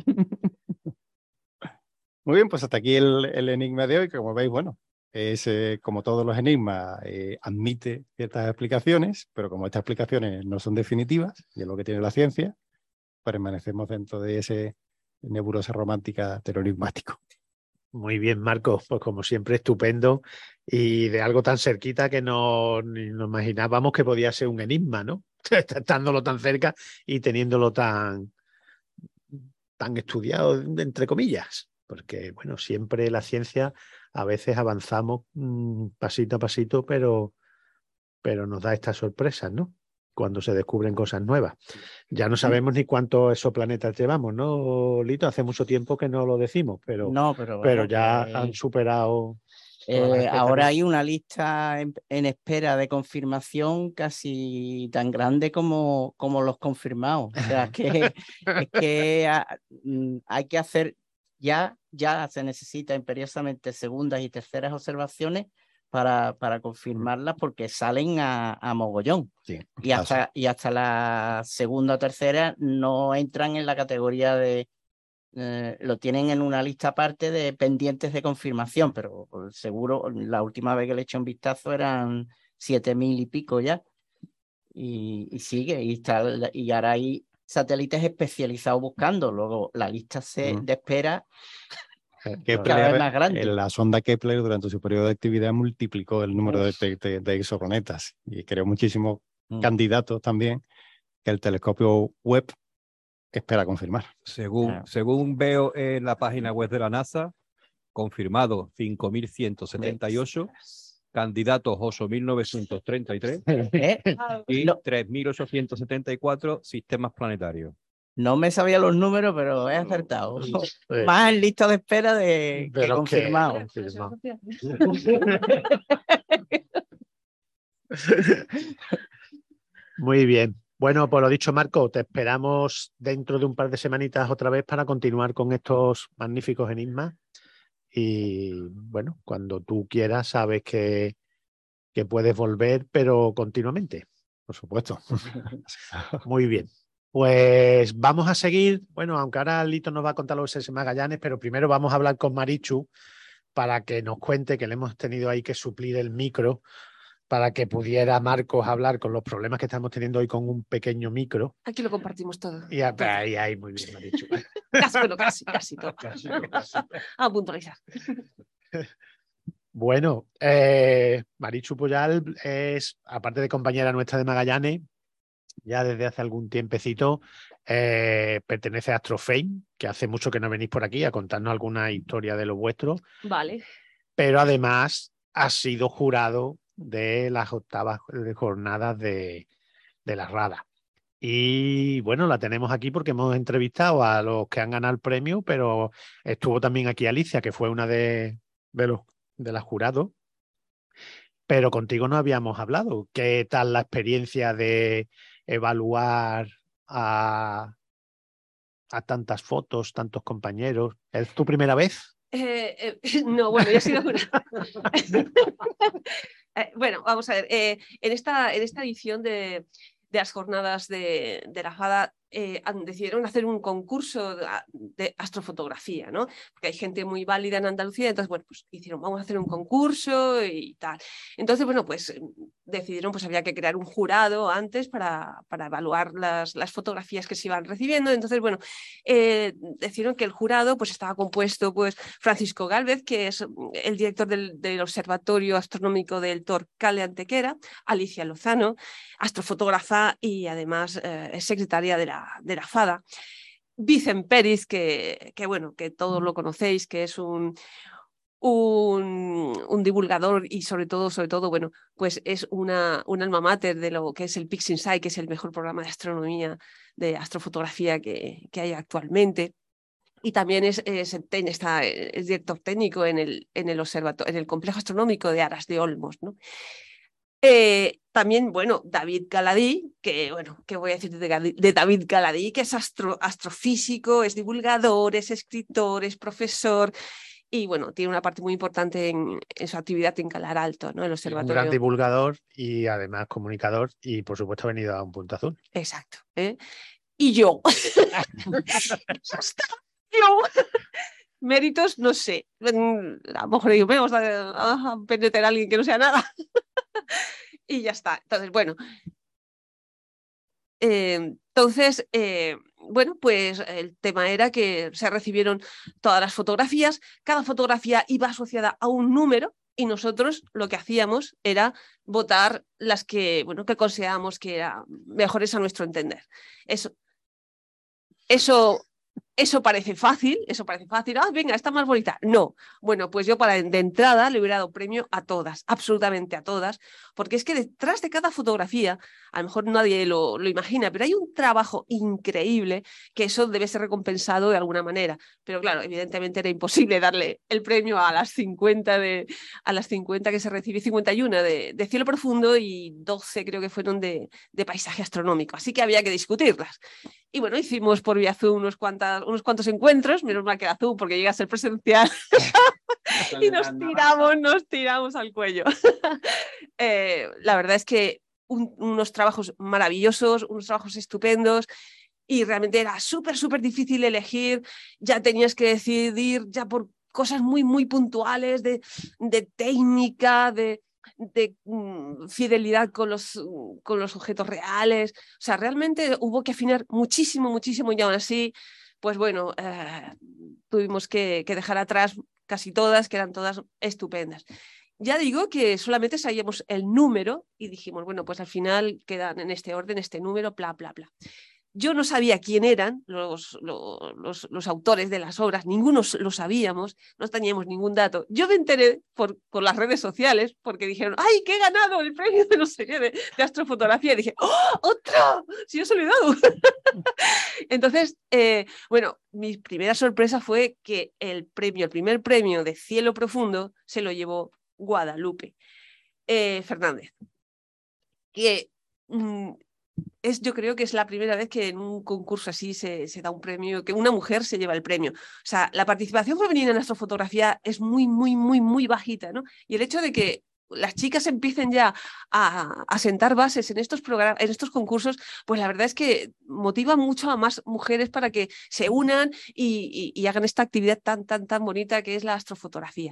Muy bien, pues hasta aquí el, el enigma de hoy, que como veis, bueno, es eh, como todos los enigmas, eh, admite ciertas explicaciones, pero como estas explicaciones no son definitivas, y es lo que tiene la ciencia, permanecemos dentro de ese nebulosa romántica terrorismático. muy bien, Marcos, pues como siempre, estupendo y de algo tan cerquita que no ni nos imaginábamos que podía ser un enigma, ¿no? Estándolo tan cerca y teniéndolo tan, tan estudiado, entre comillas, porque, bueno, siempre la ciencia a veces avanzamos mmm, pasito a pasito, pero, pero nos da estas sorpresas, ¿no? Cuando se descubren cosas nuevas. Ya no sabemos ni cuántos exoplanetas llevamos, ¿no, Lito? Hace mucho tiempo que no lo decimos, pero, No, pero, pero bueno, ya que- han superado Eh, ahora hay una lista en, en espera de confirmación casi tan grande como, como los confirmados. O sea, que, es que a, hay que hacer, ya, ya se necesita imperiosamente segundas y terceras observaciones para, para confirmarlas porque salen a, a mogollón. Sí, y, hasta, y hasta la segunda o tercera no entran en la categoría de... Eh, lo tienen en una lista aparte de pendientes de confirmación, pero seguro la última vez que le eché un vistazo eran siete mil y pico ya. Y, y sigue, y, está, y ahora hay satélites especializados buscando. Luego la lista se, Mm. de espera Kepler, cada vez más grande. La sonda Kepler durante su periodo de actividad multiplicó el número de, de, de exoplanetas y creó muchísimos mm. candidatos también que el telescopio Webb espera confirmar. Según, claro. según veo en la página web de la NASA, confirmado cinco mil ciento setenta y ocho, candidatos ocho mil novecientos treinta y tres ¿Eh? y no. tres mil ochocientos setenta y cuatro sistemas planetarios. No me sabía los números, pero he acertado. Sí. Más en lista de espera de, de que confirmado. Que... Muy bien. Bueno, por lo dicho, Marco, te esperamos dentro de un par de semanitas otra vez para continuar con estos magníficos enigmas. Y bueno, cuando tú quieras, sabes que, que puedes volver, pero continuamente. Por supuesto. Muy bien. Pues vamos a seguir. Bueno, aunque ahora Lito nos va a contar los U S S Magallanes, pero primero vamos a hablar con Marichu para que nos cuente que le hemos tenido ahí que suplir el micro para que pudiera Marcos hablar con los problemas que estamos teniendo hoy con un pequeño micro. Aquí lo compartimos todo. Y ahí, ahí, muy bien, Marichu. Casi, bueno, casi, casi todo. Casi, casi. A puntualizar. Bueno, eh, Marichu Puyal es, aparte de compañera nuestra de Magallanes, ya desde hace algún tiempecito eh, pertenece a Astrofame, que hace mucho que no venís por aquí a contarnos alguna historia de lo vuestro. Vale. Pero además ha sido jurado de las octavas jornadas de, de la RADA. Y bueno, la tenemos aquí porque hemos entrevistado a los que han ganado el premio, pero estuvo también aquí Alicia, que fue una de, de los de las jurados. Pero contigo no habíamos hablado. ¿Qué tal la experiencia de evaluar a, a tantas fotos, tantos compañeros? ¿Es tu primera vez? Eh, eh, no, bueno, ya he sido una. eh, bueno, vamos a ver. Eh, en, esta, en esta edición de, de las jornadas de, de la FADA eh, decidieron hacer un concurso de, de astrofotografía, ¿no? Porque hay gente muy válida en Andalucía, entonces, bueno, pues hicieron, vamos a hacer un concurso y tal. Entonces, bueno, pues decidieron, pues había que crear un jurado antes para, para evaluar las, las fotografías que se iban recibiendo. Entonces, bueno, eh, decidieron que el jurado pues estaba compuesto, pues, Francisco Gálvez, que es el director del, del Observatorio Astronómico del Torcal de Antequera, Alicia Lozano, astrofotógrafa y además eh, es secretaria de la de la FADA, Vicent Pérez, que, que bueno, que todos lo conocéis, que es un, un, un divulgador y sobre todo, sobre todo, bueno, pues es una, un alma mater de lo que es el PixInsight, que es el mejor programa de astronomía, de astrofotografía que, que hay actualmente. Y también es, es, está, es director técnico en el, en el observatorio, en el complejo astronómico de Aras de Olmos, ¿no? Eh, también, bueno, David Galadí, que, bueno, ¿qué voy a decir de, de David Galadí? Que es astro, astrofísico, es divulgador, es escritor, es profesor y, bueno, tiene una parte muy importante en, en su actividad en Calar Alto, ¿no? El observatorio. Un gran divulgador y además comunicador y, por supuesto, ha venido a Un Punto Azul. Exacto. ¿eh? Y yo. yo. Méritos, no sé. A lo mejor digo, vamos a, a penetrar a alguien que no sea nada. Y ya está. Entonces, bueno. Eh, entonces, eh, bueno, pues el tema era que se recibieron todas las fotografías. Cada fotografía iba asociada a un número y nosotros lo que hacíamos era votar las que, bueno, que considerábamos que eran mejores a nuestro entender. Eso. Eso. eso parece fácil, eso parece fácil, ah, venga, está más bonita. No, bueno, pues yo para de entrada le hubiera dado premio a todas, absolutamente a todas, porque es que detrás de cada fotografía, a lo mejor nadie lo, lo imagina, pero hay un trabajo increíble que eso debe ser recompensado de alguna manera. Pero claro, evidentemente era imposible darle el premio a las cincuenta, de, a las cincuenta que se recibió, cincuenta y uno de, de cielo profundo y doce creo que fueron de, de paisaje astronómico, así que había que discutirlas. Y bueno, hicimos por vía Zoom unos, cuantas, unos cuantos encuentros, menos mal que era Zoom porque llega a ser presencial, y nos tiramos, nos tiramos al cuello. eh, la verdad es que un, unos trabajos maravillosos, unos trabajos estupendos, y realmente era súper, súper difícil elegir, ya tenías que decidir ya por cosas muy, muy puntuales de, de técnica, de... de mm, fidelidad con los, con los objetos reales. O sea, realmente hubo que afinar muchísimo, muchísimo, y aún así, pues bueno, eh, tuvimos que, que dejar atrás casi todas, que eran todas estupendas. Ya digo que solamente sabíamos el número y dijimos, bueno, pues al final quedan en este orden, este número, bla, bla, bla. Yo no sabía quién eran los, los, los, los autores de las obras, ninguno lo sabíamos, no teníamos ningún dato. Yo me enteré por, por las redes sociales porque dijeron, ¡ay, que he ganado el premio de no sé qué, de, de astrofotografía! Y dije, ¡oh, otro! ¡Si yo se lo he dado! Entonces, eh, bueno, mi primera sorpresa fue que el premio, el primer premio de cielo profundo se lo llevó Guadalupe eh, Fernández. Que... Mm, Es, yo creo que es la primera vez que en un concurso así se, se da un premio, que una mujer se lleva el premio. O sea, la participación femenina en astrofotografía es muy, muy, muy, muy bajita, ¿no? Y el hecho de que las chicas empiecen ya a, a sentar bases en estos, en estos concursos, pues la verdad es que motiva mucho a más mujeres para que se unan y, y, y hagan esta actividad tan, tan, tan bonita que es la astrofotografía.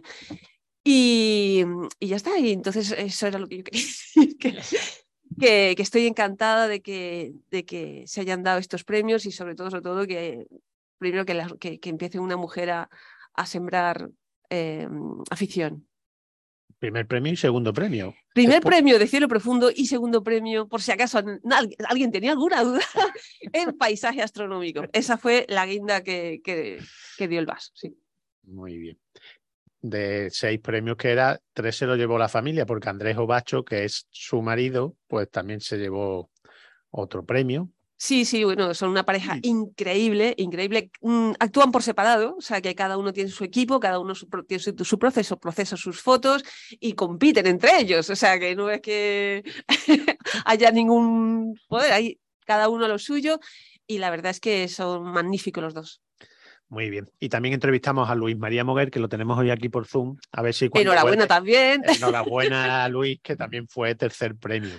Y, y ya está, y entonces eso era lo que yo quería decir, que... Que, que estoy encantada de que, de que se hayan dado estos premios y sobre todo, sobre todo que primero que, la, que, que empiece una mujer a, a sembrar eh, afición. Primer premio y segundo premio. Primer Después... premio de cielo profundo y segundo premio, por si acaso alguien tenía alguna duda, en paisaje astronómico. Esa fue la guinda que, que, que dio el vaso. Sí. Muy bien. De seis premios que era, tres se lo llevó la familia, porque Andrés Obacho, que es su marido, pues también se llevó otro premio. Sí, sí, bueno, son una pareja increíble, increíble. Mm, actúan por separado, o sea que cada uno tiene su equipo, cada uno su, tiene su, su proceso, proceso sus fotos y compiten entre ellos. O sea que no es que haya ningún poder, hay cada uno lo suyo y la verdad es que son magníficos los dos. Muy bien. Y también entrevistamos a Luis María Moguer, que lo tenemos hoy aquí por Zoom. A ver si enhorabuena vuelve... también. Enhorabuena a Luis, que también fue tercer premio.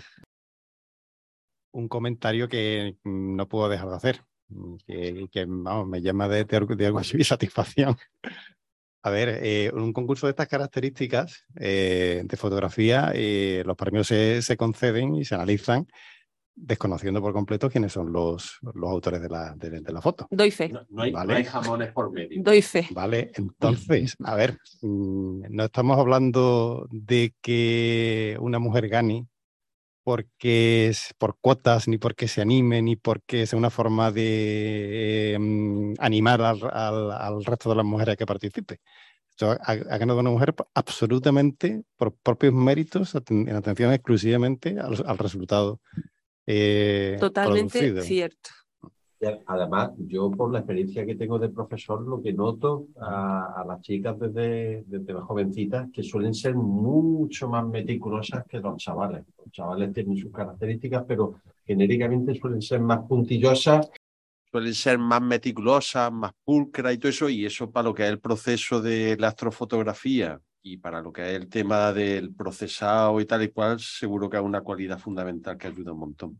Un comentario que no puedo dejar de hacer, que, que vamos, me llama de, de, de orgullo y satisfacción. A ver, eh, en un concurso de estas características eh, de fotografía, eh, los premios se, se conceden y se analizan desconociendo por completo quiénes son los, los autores de la, de, de la foto. Doy fe. No, no, hay, ¿Vale? No hay jamones por medio. Doy fe. Vale, entonces, a ver, no estamos hablando de que una mujer gane porque es por cuotas, ni porque se anime, ni porque sea una forma de eh, animar al, al, al resto de las mujeres a que participe. Esto ha, ha ganado una mujer absolutamente por propios méritos, en atención exclusivamente al, al resultado eh, Totalmente producido. Cierto. Además, yo por la experiencia que tengo de profesor, lo que noto a, a las chicas desde, desde las jovencitas, que suelen ser mucho más meticulosas que los chavales. Los chavales tienen sus características, pero genéricamente suelen ser más puntillosas, suelen ser más meticulosas, más pulcras y todo eso, y eso para lo que es el proceso de la astrofotografía y para lo que es el tema del procesado y tal y cual, seguro que es una cualidad fundamental que ayuda un montón.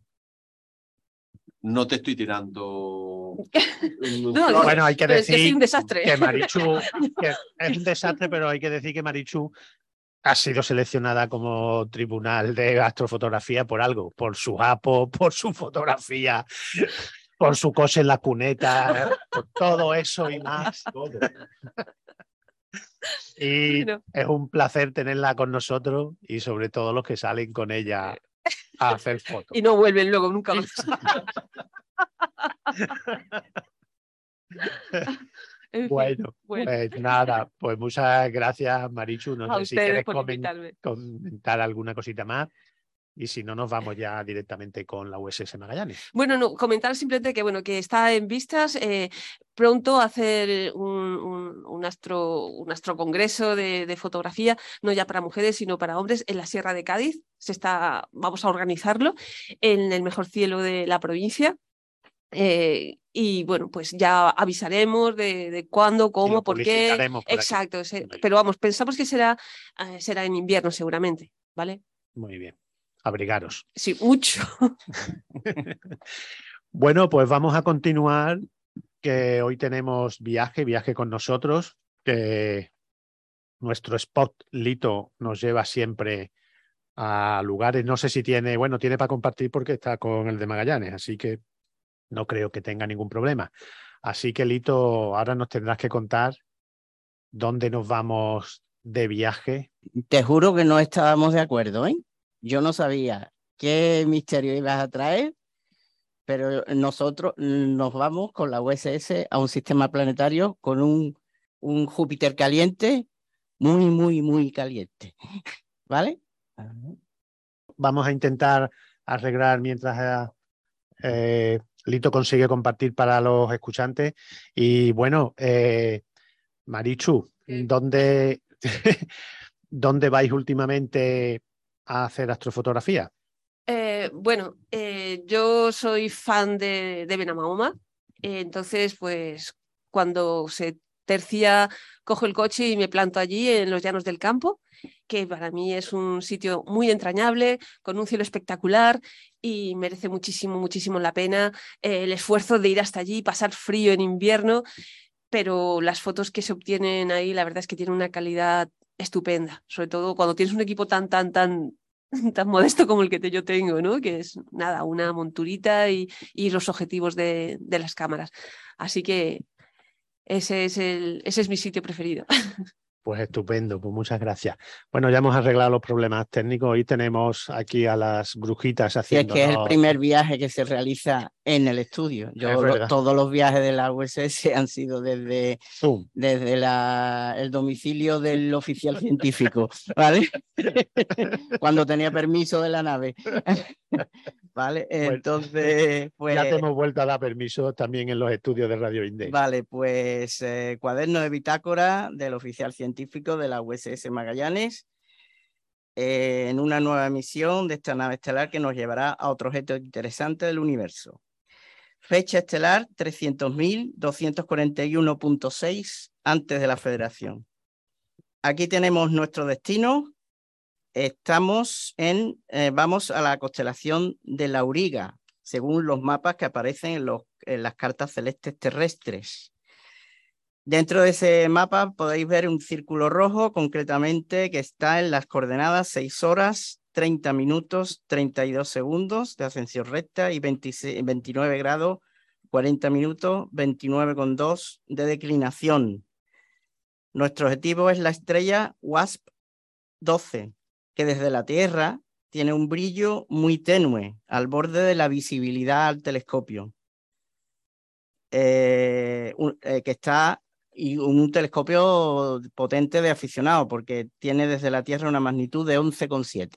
No te estoy tirando... no, bueno, hay que decir que, un desastre. que Marichu que es un desastre, pero hay que decir que Marichu ha sido seleccionada como tribunal de astrofotografía por algo, por su apo, por su fotografía, por su cosa en la cuneta, por todo eso y más. Todo. Y bueno, es un placer tenerla con nosotros y sobre todo los que salen con ella a hacer fotos. Y no vuelven luego nunca más. En fin, Bueno, bueno. pues nada, pues muchas gracias, Marichu. No A sé si ustedes quieres por comen- invitarme. comentar alguna cosita más. Y si no, nos vamos ya directamente con la U S S Magallanes. Bueno, no, comentar simplemente que, bueno, que está en vistas eh, pronto hacer un, un, un, astro, un astrocongreso de, de fotografía, no ya para mujeres, sino para hombres, en la Sierra de Cádiz. Se está, vamos a organizarlo en el mejor cielo de la provincia. Eh, y bueno, pues ya avisaremos de, de cuándo, cómo, por qué. Por Exacto, ese, pero vamos, pensamos que será, eh, será en invierno seguramente, ¿vale? Muy bien. Abrigaros. Sí, mucho. Bueno, pues vamos a continuar, que hoy tenemos viaje, viaje con nosotros, que nuestro spot Lito nos lleva siempre a lugares, no sé si tiene, bueno, tiene para compartir porque está con el de Magallanes, así que no creo que tenga ningún problema. Así que Lito, ahora nos tendrás que contar dónde nos vamos de viaje. Te juro que no estábamos de acuerdo, ¿eh? Yo no sabía qué misterio ibas a traer, pero nosotros nos vamos con la U S S a un sistema planetario con un, un Júpiter caliente, muy, muy, muy caliente. ¿Vale? Vamos a intentar arreglar mientras eh, Lito consigue compartir para los escuchantes. Y bueno, eh, Marichu, ¿dónde, ¿dónde vais últimamente a hacer astrofotografía? Eh, bueno, eh, yo soy fan de, de Benamahoma, eh, entonces pues cuando se tercia cojo el coche y me planto allí en los llanos del campo, que para mí es un sitio muy entrañable, con un cielo espectacular y merece muchísimo, muchísimo la pena eh, el esfuerzo de ir hasta allí, pasar frío en invierno, pero las fotos que se obtienen ahí la verdad es que tienen una calidad estupenda, sobre todo cuando tienes un equipo tan, tan, tan tan modesto como el que te, yo tengo, ¿no? Que es nada, una monturita y, y los objetivos de, de las cámaras. Así que ese es, el, ese es mi sitio preferido. Pues estupendo, pues muchas gracias. Bueno, ya hemos arreglado los problemas técnicos. Hoy tenemos aquí a las brujitas haciendo. Y es que es el primer viaje que se realiza en el estudio. Yo lo, todos los viajes de la U S S han sido desde, desde la, el domicilio del oficial científico, ¿vale? Cuando tenía permiso de la nave. Vale, entonces pues ya te hemos vuelto a dar permiso también en los estudios de Radio Index. Vale, pues eh, cuaderno de bitácora del oficial científico de la U S S Magallanes eh, en una nueva misión de esta nave estelar que nos llevará a otro objeto interesante del universo. Fecha estelar trescientos mil doscientos cuarenta y uno punto seis antes de la Federación. Aquí tenemos nuestro destino. Estamos en, eh, vamos a la constelación de la Auriga, según los mapas que aparecen en, los, en las cartas celestes terrestres. Dentro de ese mapa podéis ver un círculo rojo, concretamente, que está en las coordenadas seis horas, treinta minutos, treinta y dos segundos de ascensión recta y veintiséis, veintinueve grados, cuarenta minutos, veintinueve coma dos de declinación. Nuestro objetivo es la estrella WASP doce, que desde la Tierra tiene un brillo muy tenue, al borde de la visibilidad al telescopio, eh, un, eh, que está y un, un telescopio potente de aficionado, porque tiene desde la Tierra una magnitud de once coma siete.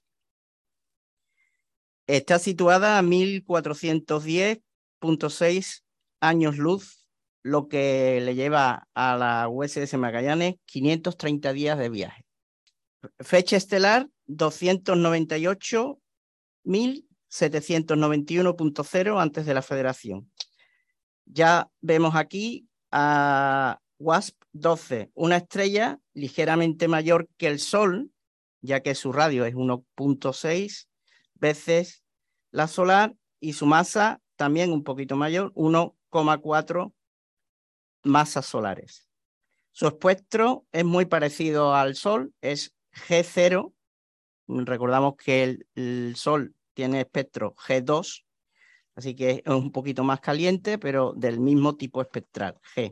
Está situada a mil cuatrocientos diez punto seis años luz, lo que le lleva a la U S S Magallanes quinientos treinta días de viaje. Fecha estelar doscientos noventa y ocho mil setecientos noventa y uno punto cero antes de la Federación. Ya vemos aquí a WASP doce, una estrella ligeramente mayor que el Sol, ya que su radio es uno punto seis veces la solar y su masa también un poquito mayor, uno coma cuatro masas solares. Su espectro es muy parecido al Sol, es G cero. Recordamos que el, el Sol tiene espectro G dos, así que es un poquito más caliente, pero del mismo tipo espectral, G.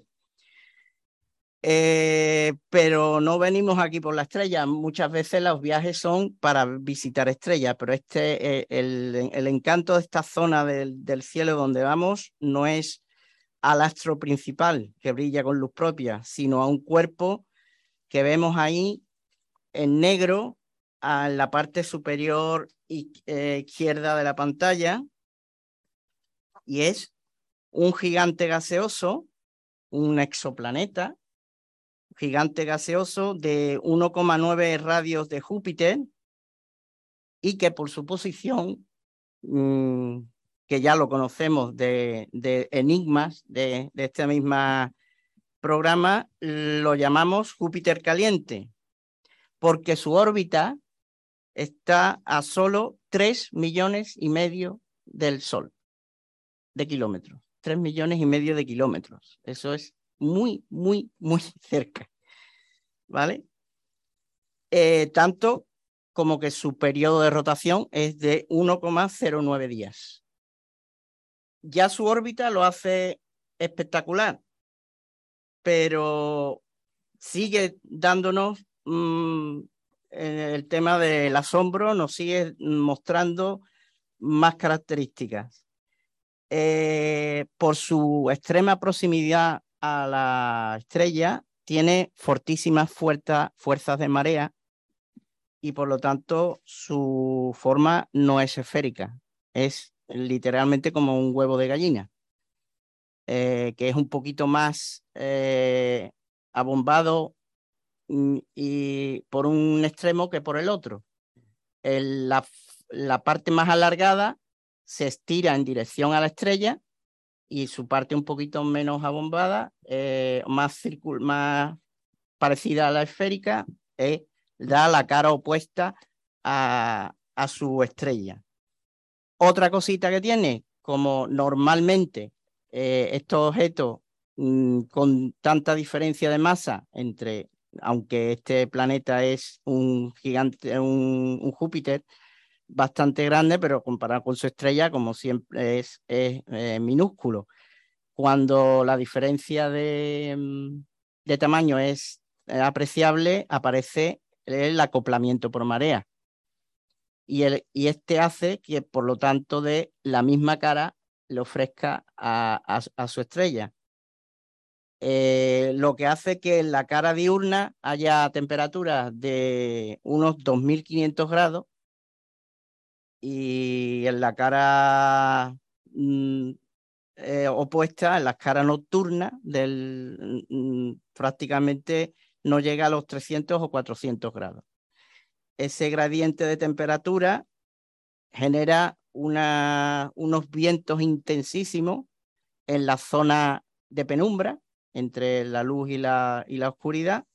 Eh, pero no venimos aquí por la estrella. Muchas veces los viajes son para visitar estrellas, pero este, eh, el, el encanto de esta zona del, del cielo donde vamos no es al astro principal que brilla con luz propia, sino a un cuerpo que vemos ahí en negro en la parte superior izquierda de la pantalla, y es un gigante gaseoso, un exoplaneta, gigante gaseoso de uno coma nueve radios de Júpiter, y que por su posición, mmm, que ya lo conocemos de, de enigmas de, de este mismo programa, lo llamamos Júpiter caliente, porque su órbita está a solo tres millones y medio del Sol, de kilómetros. tres millones y medio de kilómetros. Eso es muy, muy, muy cerca. ¿Vale? Eh, tanto como que su periodo de rotación es de uno coma cero nueve días. Ya su órbita lo hace espectacular, pero sigue dándonos mmm, el tema del asombro, nos sigue mostrando más características. Eh, por su extrema proximidad a la estrella, tiene fortísimas fuerza, fuerzas de marea, y por lo tanto su forma no es esférica, es literalmente como un huevo de gallina, eh, que es un poquito más eh, abombado y por un extremo que por el otro. El, la, la parte más alargada se estira en dirección a la estrella, y su parte un poquito menos abombada, eh, más, circul más parecida a la esférica, eh, da la cara opuesta a, a su estrella. Otra cosita que tiene, como normalmente eh, estos objetos mmm, con tanta diferencia de masa entre, aunque este planeta es un gigante, un, un Júpiter bastante grande, pero comparado con su estrella, como siempre, es, es eh, minúsculo. Cuando la diferencia de, de tamaño es apreciable, aparece el acoplamiento por marea. Y, el, y este hace que, por lo tanto, de la misma cara le ofrezca a, a, a su estrella. Eh, lo que hace que en la cara diurna haya temperaturas de unos dos mil quinientos grados, y en la cara mmm, eh, opuesta, en las caras nocturnas, del, mmm, prácticamente no llega a los trescientos o cuatrocientos grados. Ese gradiente de temperatura genera una, unos vientos intensísimos en la zona de penumbra, entre la luz y la, y la oscuridad,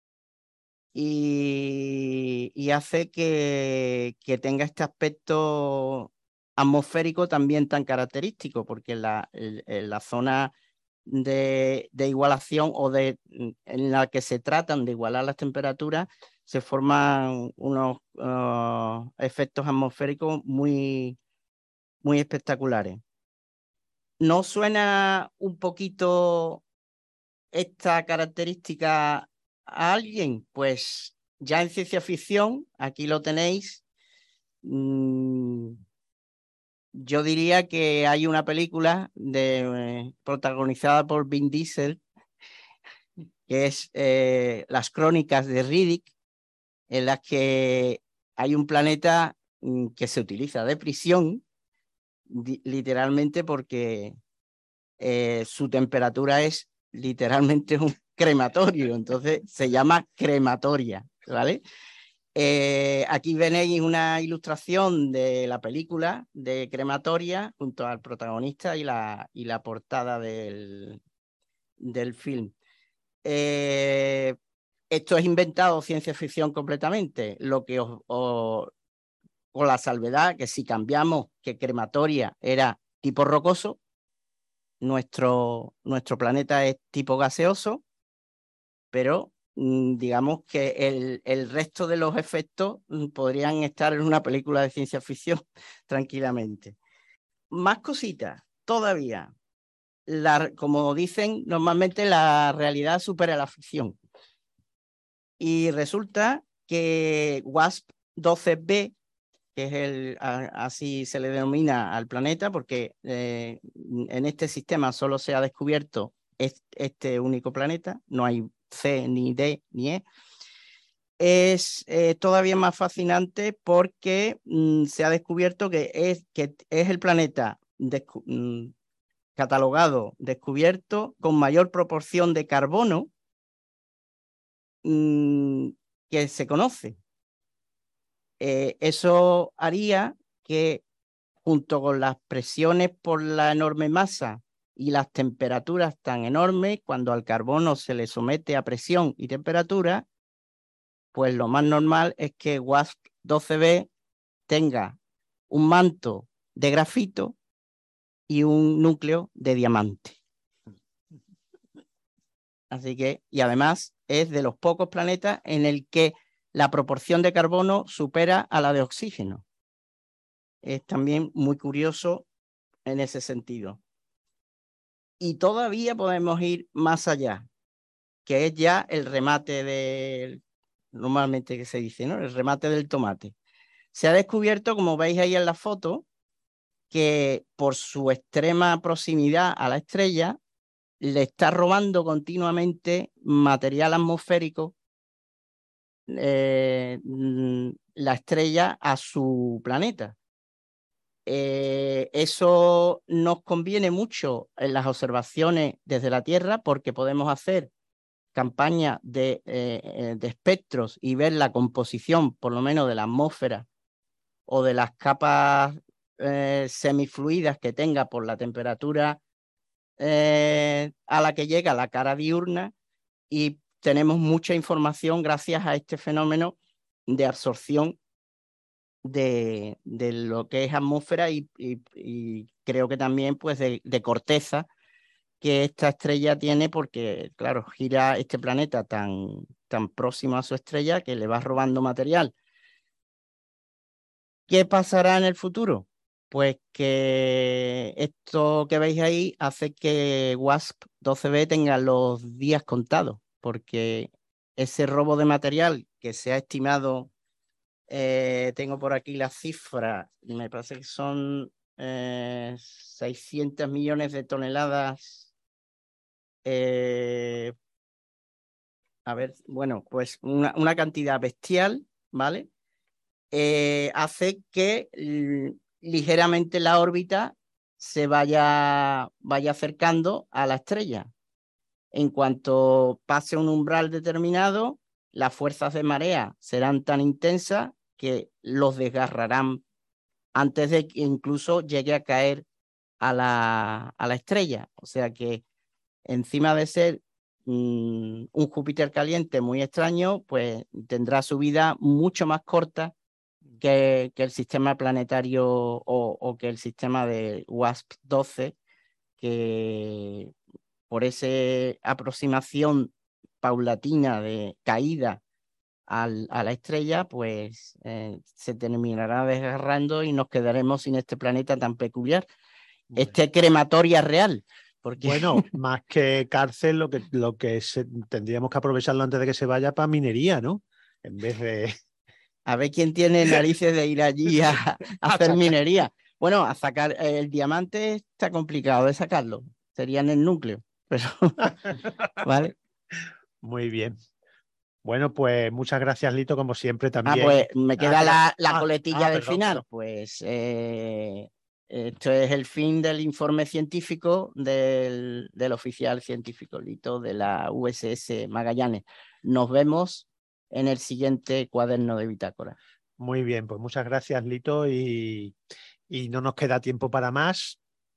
y, y hace que, que tenga este aspecto atmosférico también tan característico, porque la, el, la zona de, de igualación, o de, en la que se tratan de igualar las temperaturas, se forman unos uh, efectos atmosféricos muy, muy espectaculares. ¿No suena un poquito esta característica a alguien? Pues ya en ciencia ficción, aquí lo tenéis. Mmm, yo diría que hay una película de, eh, protagonizada por Vin Diesel, que es eh, Las Crónicas de Riddick, en las que hay un planeta mmm, que se utiliza de prisión, literalmente porque eh, su temperatura es literalmente un crematorio, entonces se llama crematoria, ¿vale? Eh, aquí venéis una ilustración de la película de Crematoria junto al protagonista y la, y la portada del, del film. Eh, esto es inventado ciencia ficción completamente, lo que os, os, con la salvedad que si cambiamos que Crematoria era tipo rocoso, nuestro, nuestro planeta es tipo gaseoso, pero digamos que el, el resto de los efectos podrían estar en una película de ciencia ficción tranquilamente. Más cositas todavía. La, como dicen normalmente, la realidad supera la ficción. Y resulta que WASP doce b que es el, a, así se le denomina al planeta, porque eh, en este sistema solo se ha descubierto este, este único planeta, no hay C, ni D, ni E. Es eh, todavía más fascinante porque mm, se ha descubierto que es, que es el planeta mm, catalogado, descubierto con mayor proporción de carbono mmm, que se conoce. Eh, eso haría que, junto con las presiones por la enorme masa y las temperaturas tan enormes, cuando al carbono se le somete a presión y temperatura, pues lo más normal es que WASP doce b tenga un manto de grafito y un núcleo de diamante. Así que, y además es de los pocos planetas en el que la proporción de carbono supera a la de oxígeno. Es también muy curioso en ese sentido. Y todavía podemos ir más allá, que es ya el remate del, normalmente que se dice, ¿no? El remate del tomate. Se ha descubierto, como veis ahí en la foto, que por su extrema proximidad a la estrella, le está robando continuamente material atmosférico eh, la estrella a su planeta. Eh, eso nos conviene mucho en las observaciones desde la Tierra, porque podemos hacer campañas de, eh, de espectros y ver la composición, por lo menos de la atmósfera o de las capas eh, semifluidas que tenga por la temperatura eh, a la que llega la cara diurna, y tenemos mucha información gracias a este fenómeno de absorción de, de lo que es atmósfera y, y, y creo que también pues de, de corteza que esta estrella tiene, porque claro, gira este planeta tan, tan próximo a su estrella que le va robando material. ¿Qué pasará en el futuro? Pues que esto que veis ahí hace que WASP doce b tenga los días contados, porque ese robo de material que se ha estimado, eh, tengo por aquí la cifra, me parece que son eh, seiscientos millones de toneladas. Eh, a ver, bueno, pues una, una cantidad bestial, ¿vale? Eh, hace que ligeramente la órbita se vaya, vaya acercando a la estrella. En cuanto pase un umbral determinado, las fuerzas de marea serán tan intensas que los desgarrarán antes de que incluso llegue a caer a la, a la estrella. O sea que encima de ser mmm, un Júpiter caliente muy extraño, pues tendrá su vida mucho más corta que, que el sistema planetario o, o que el sistema de WASP doce, que por esa aproximación paulatina de caída al, a la estrella, pues eh, se terminará desgarrando y nos quedaremos sin este planeta tan peculiar. Bueno. Este crematoria real. Porque... Bueno, más que cárcel, lo que, lo que se, tendríamos que aprovecharlo antes de que se vaya para minería, ¿no? En vez de... A ver quién tiene narices de ir allí a, a hacer minería. Bueno, a sacar el diamante está complicado de sacarlo. Sería en el núcleo, pero vale. Muy bien. Bueno, pues muchas gracias, Lito, como siempre también. Ah, pues me queda ah, la, la coletilla ah, del perdón, final. perdón. Pues eh, esto es el fin del informe científico del, del oficial científico Lito de la U S S Magallanes. Nos vemos en el siguiente cuaderno de bitácora. Muy bien, pues muchas gracias, Lito, y, y no nos queda tiempo para más.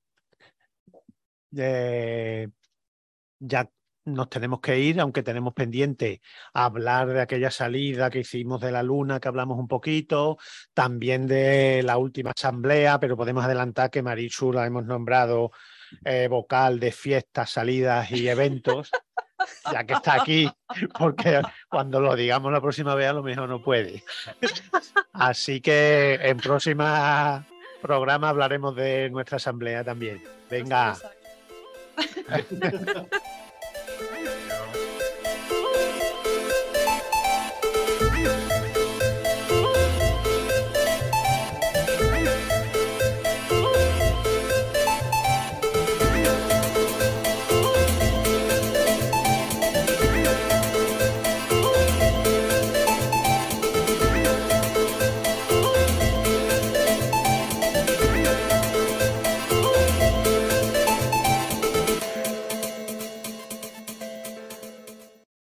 Eh, ya nos tenemos que ir, aunque tenemos pendiente hablar de aquella salida que hicimos de la Luna, que hablamos un poquito, también de la última asamblea, pero podemos adelantar que Marichu la hemos nombrado eh, vocal de fiestas, salidas y eventos. Ya que está aquí, porque cuando lo digamos la próxima vez a lo mejor no puede. Así que en próxima programa hablaremos de nuestra asamblea también. Venga.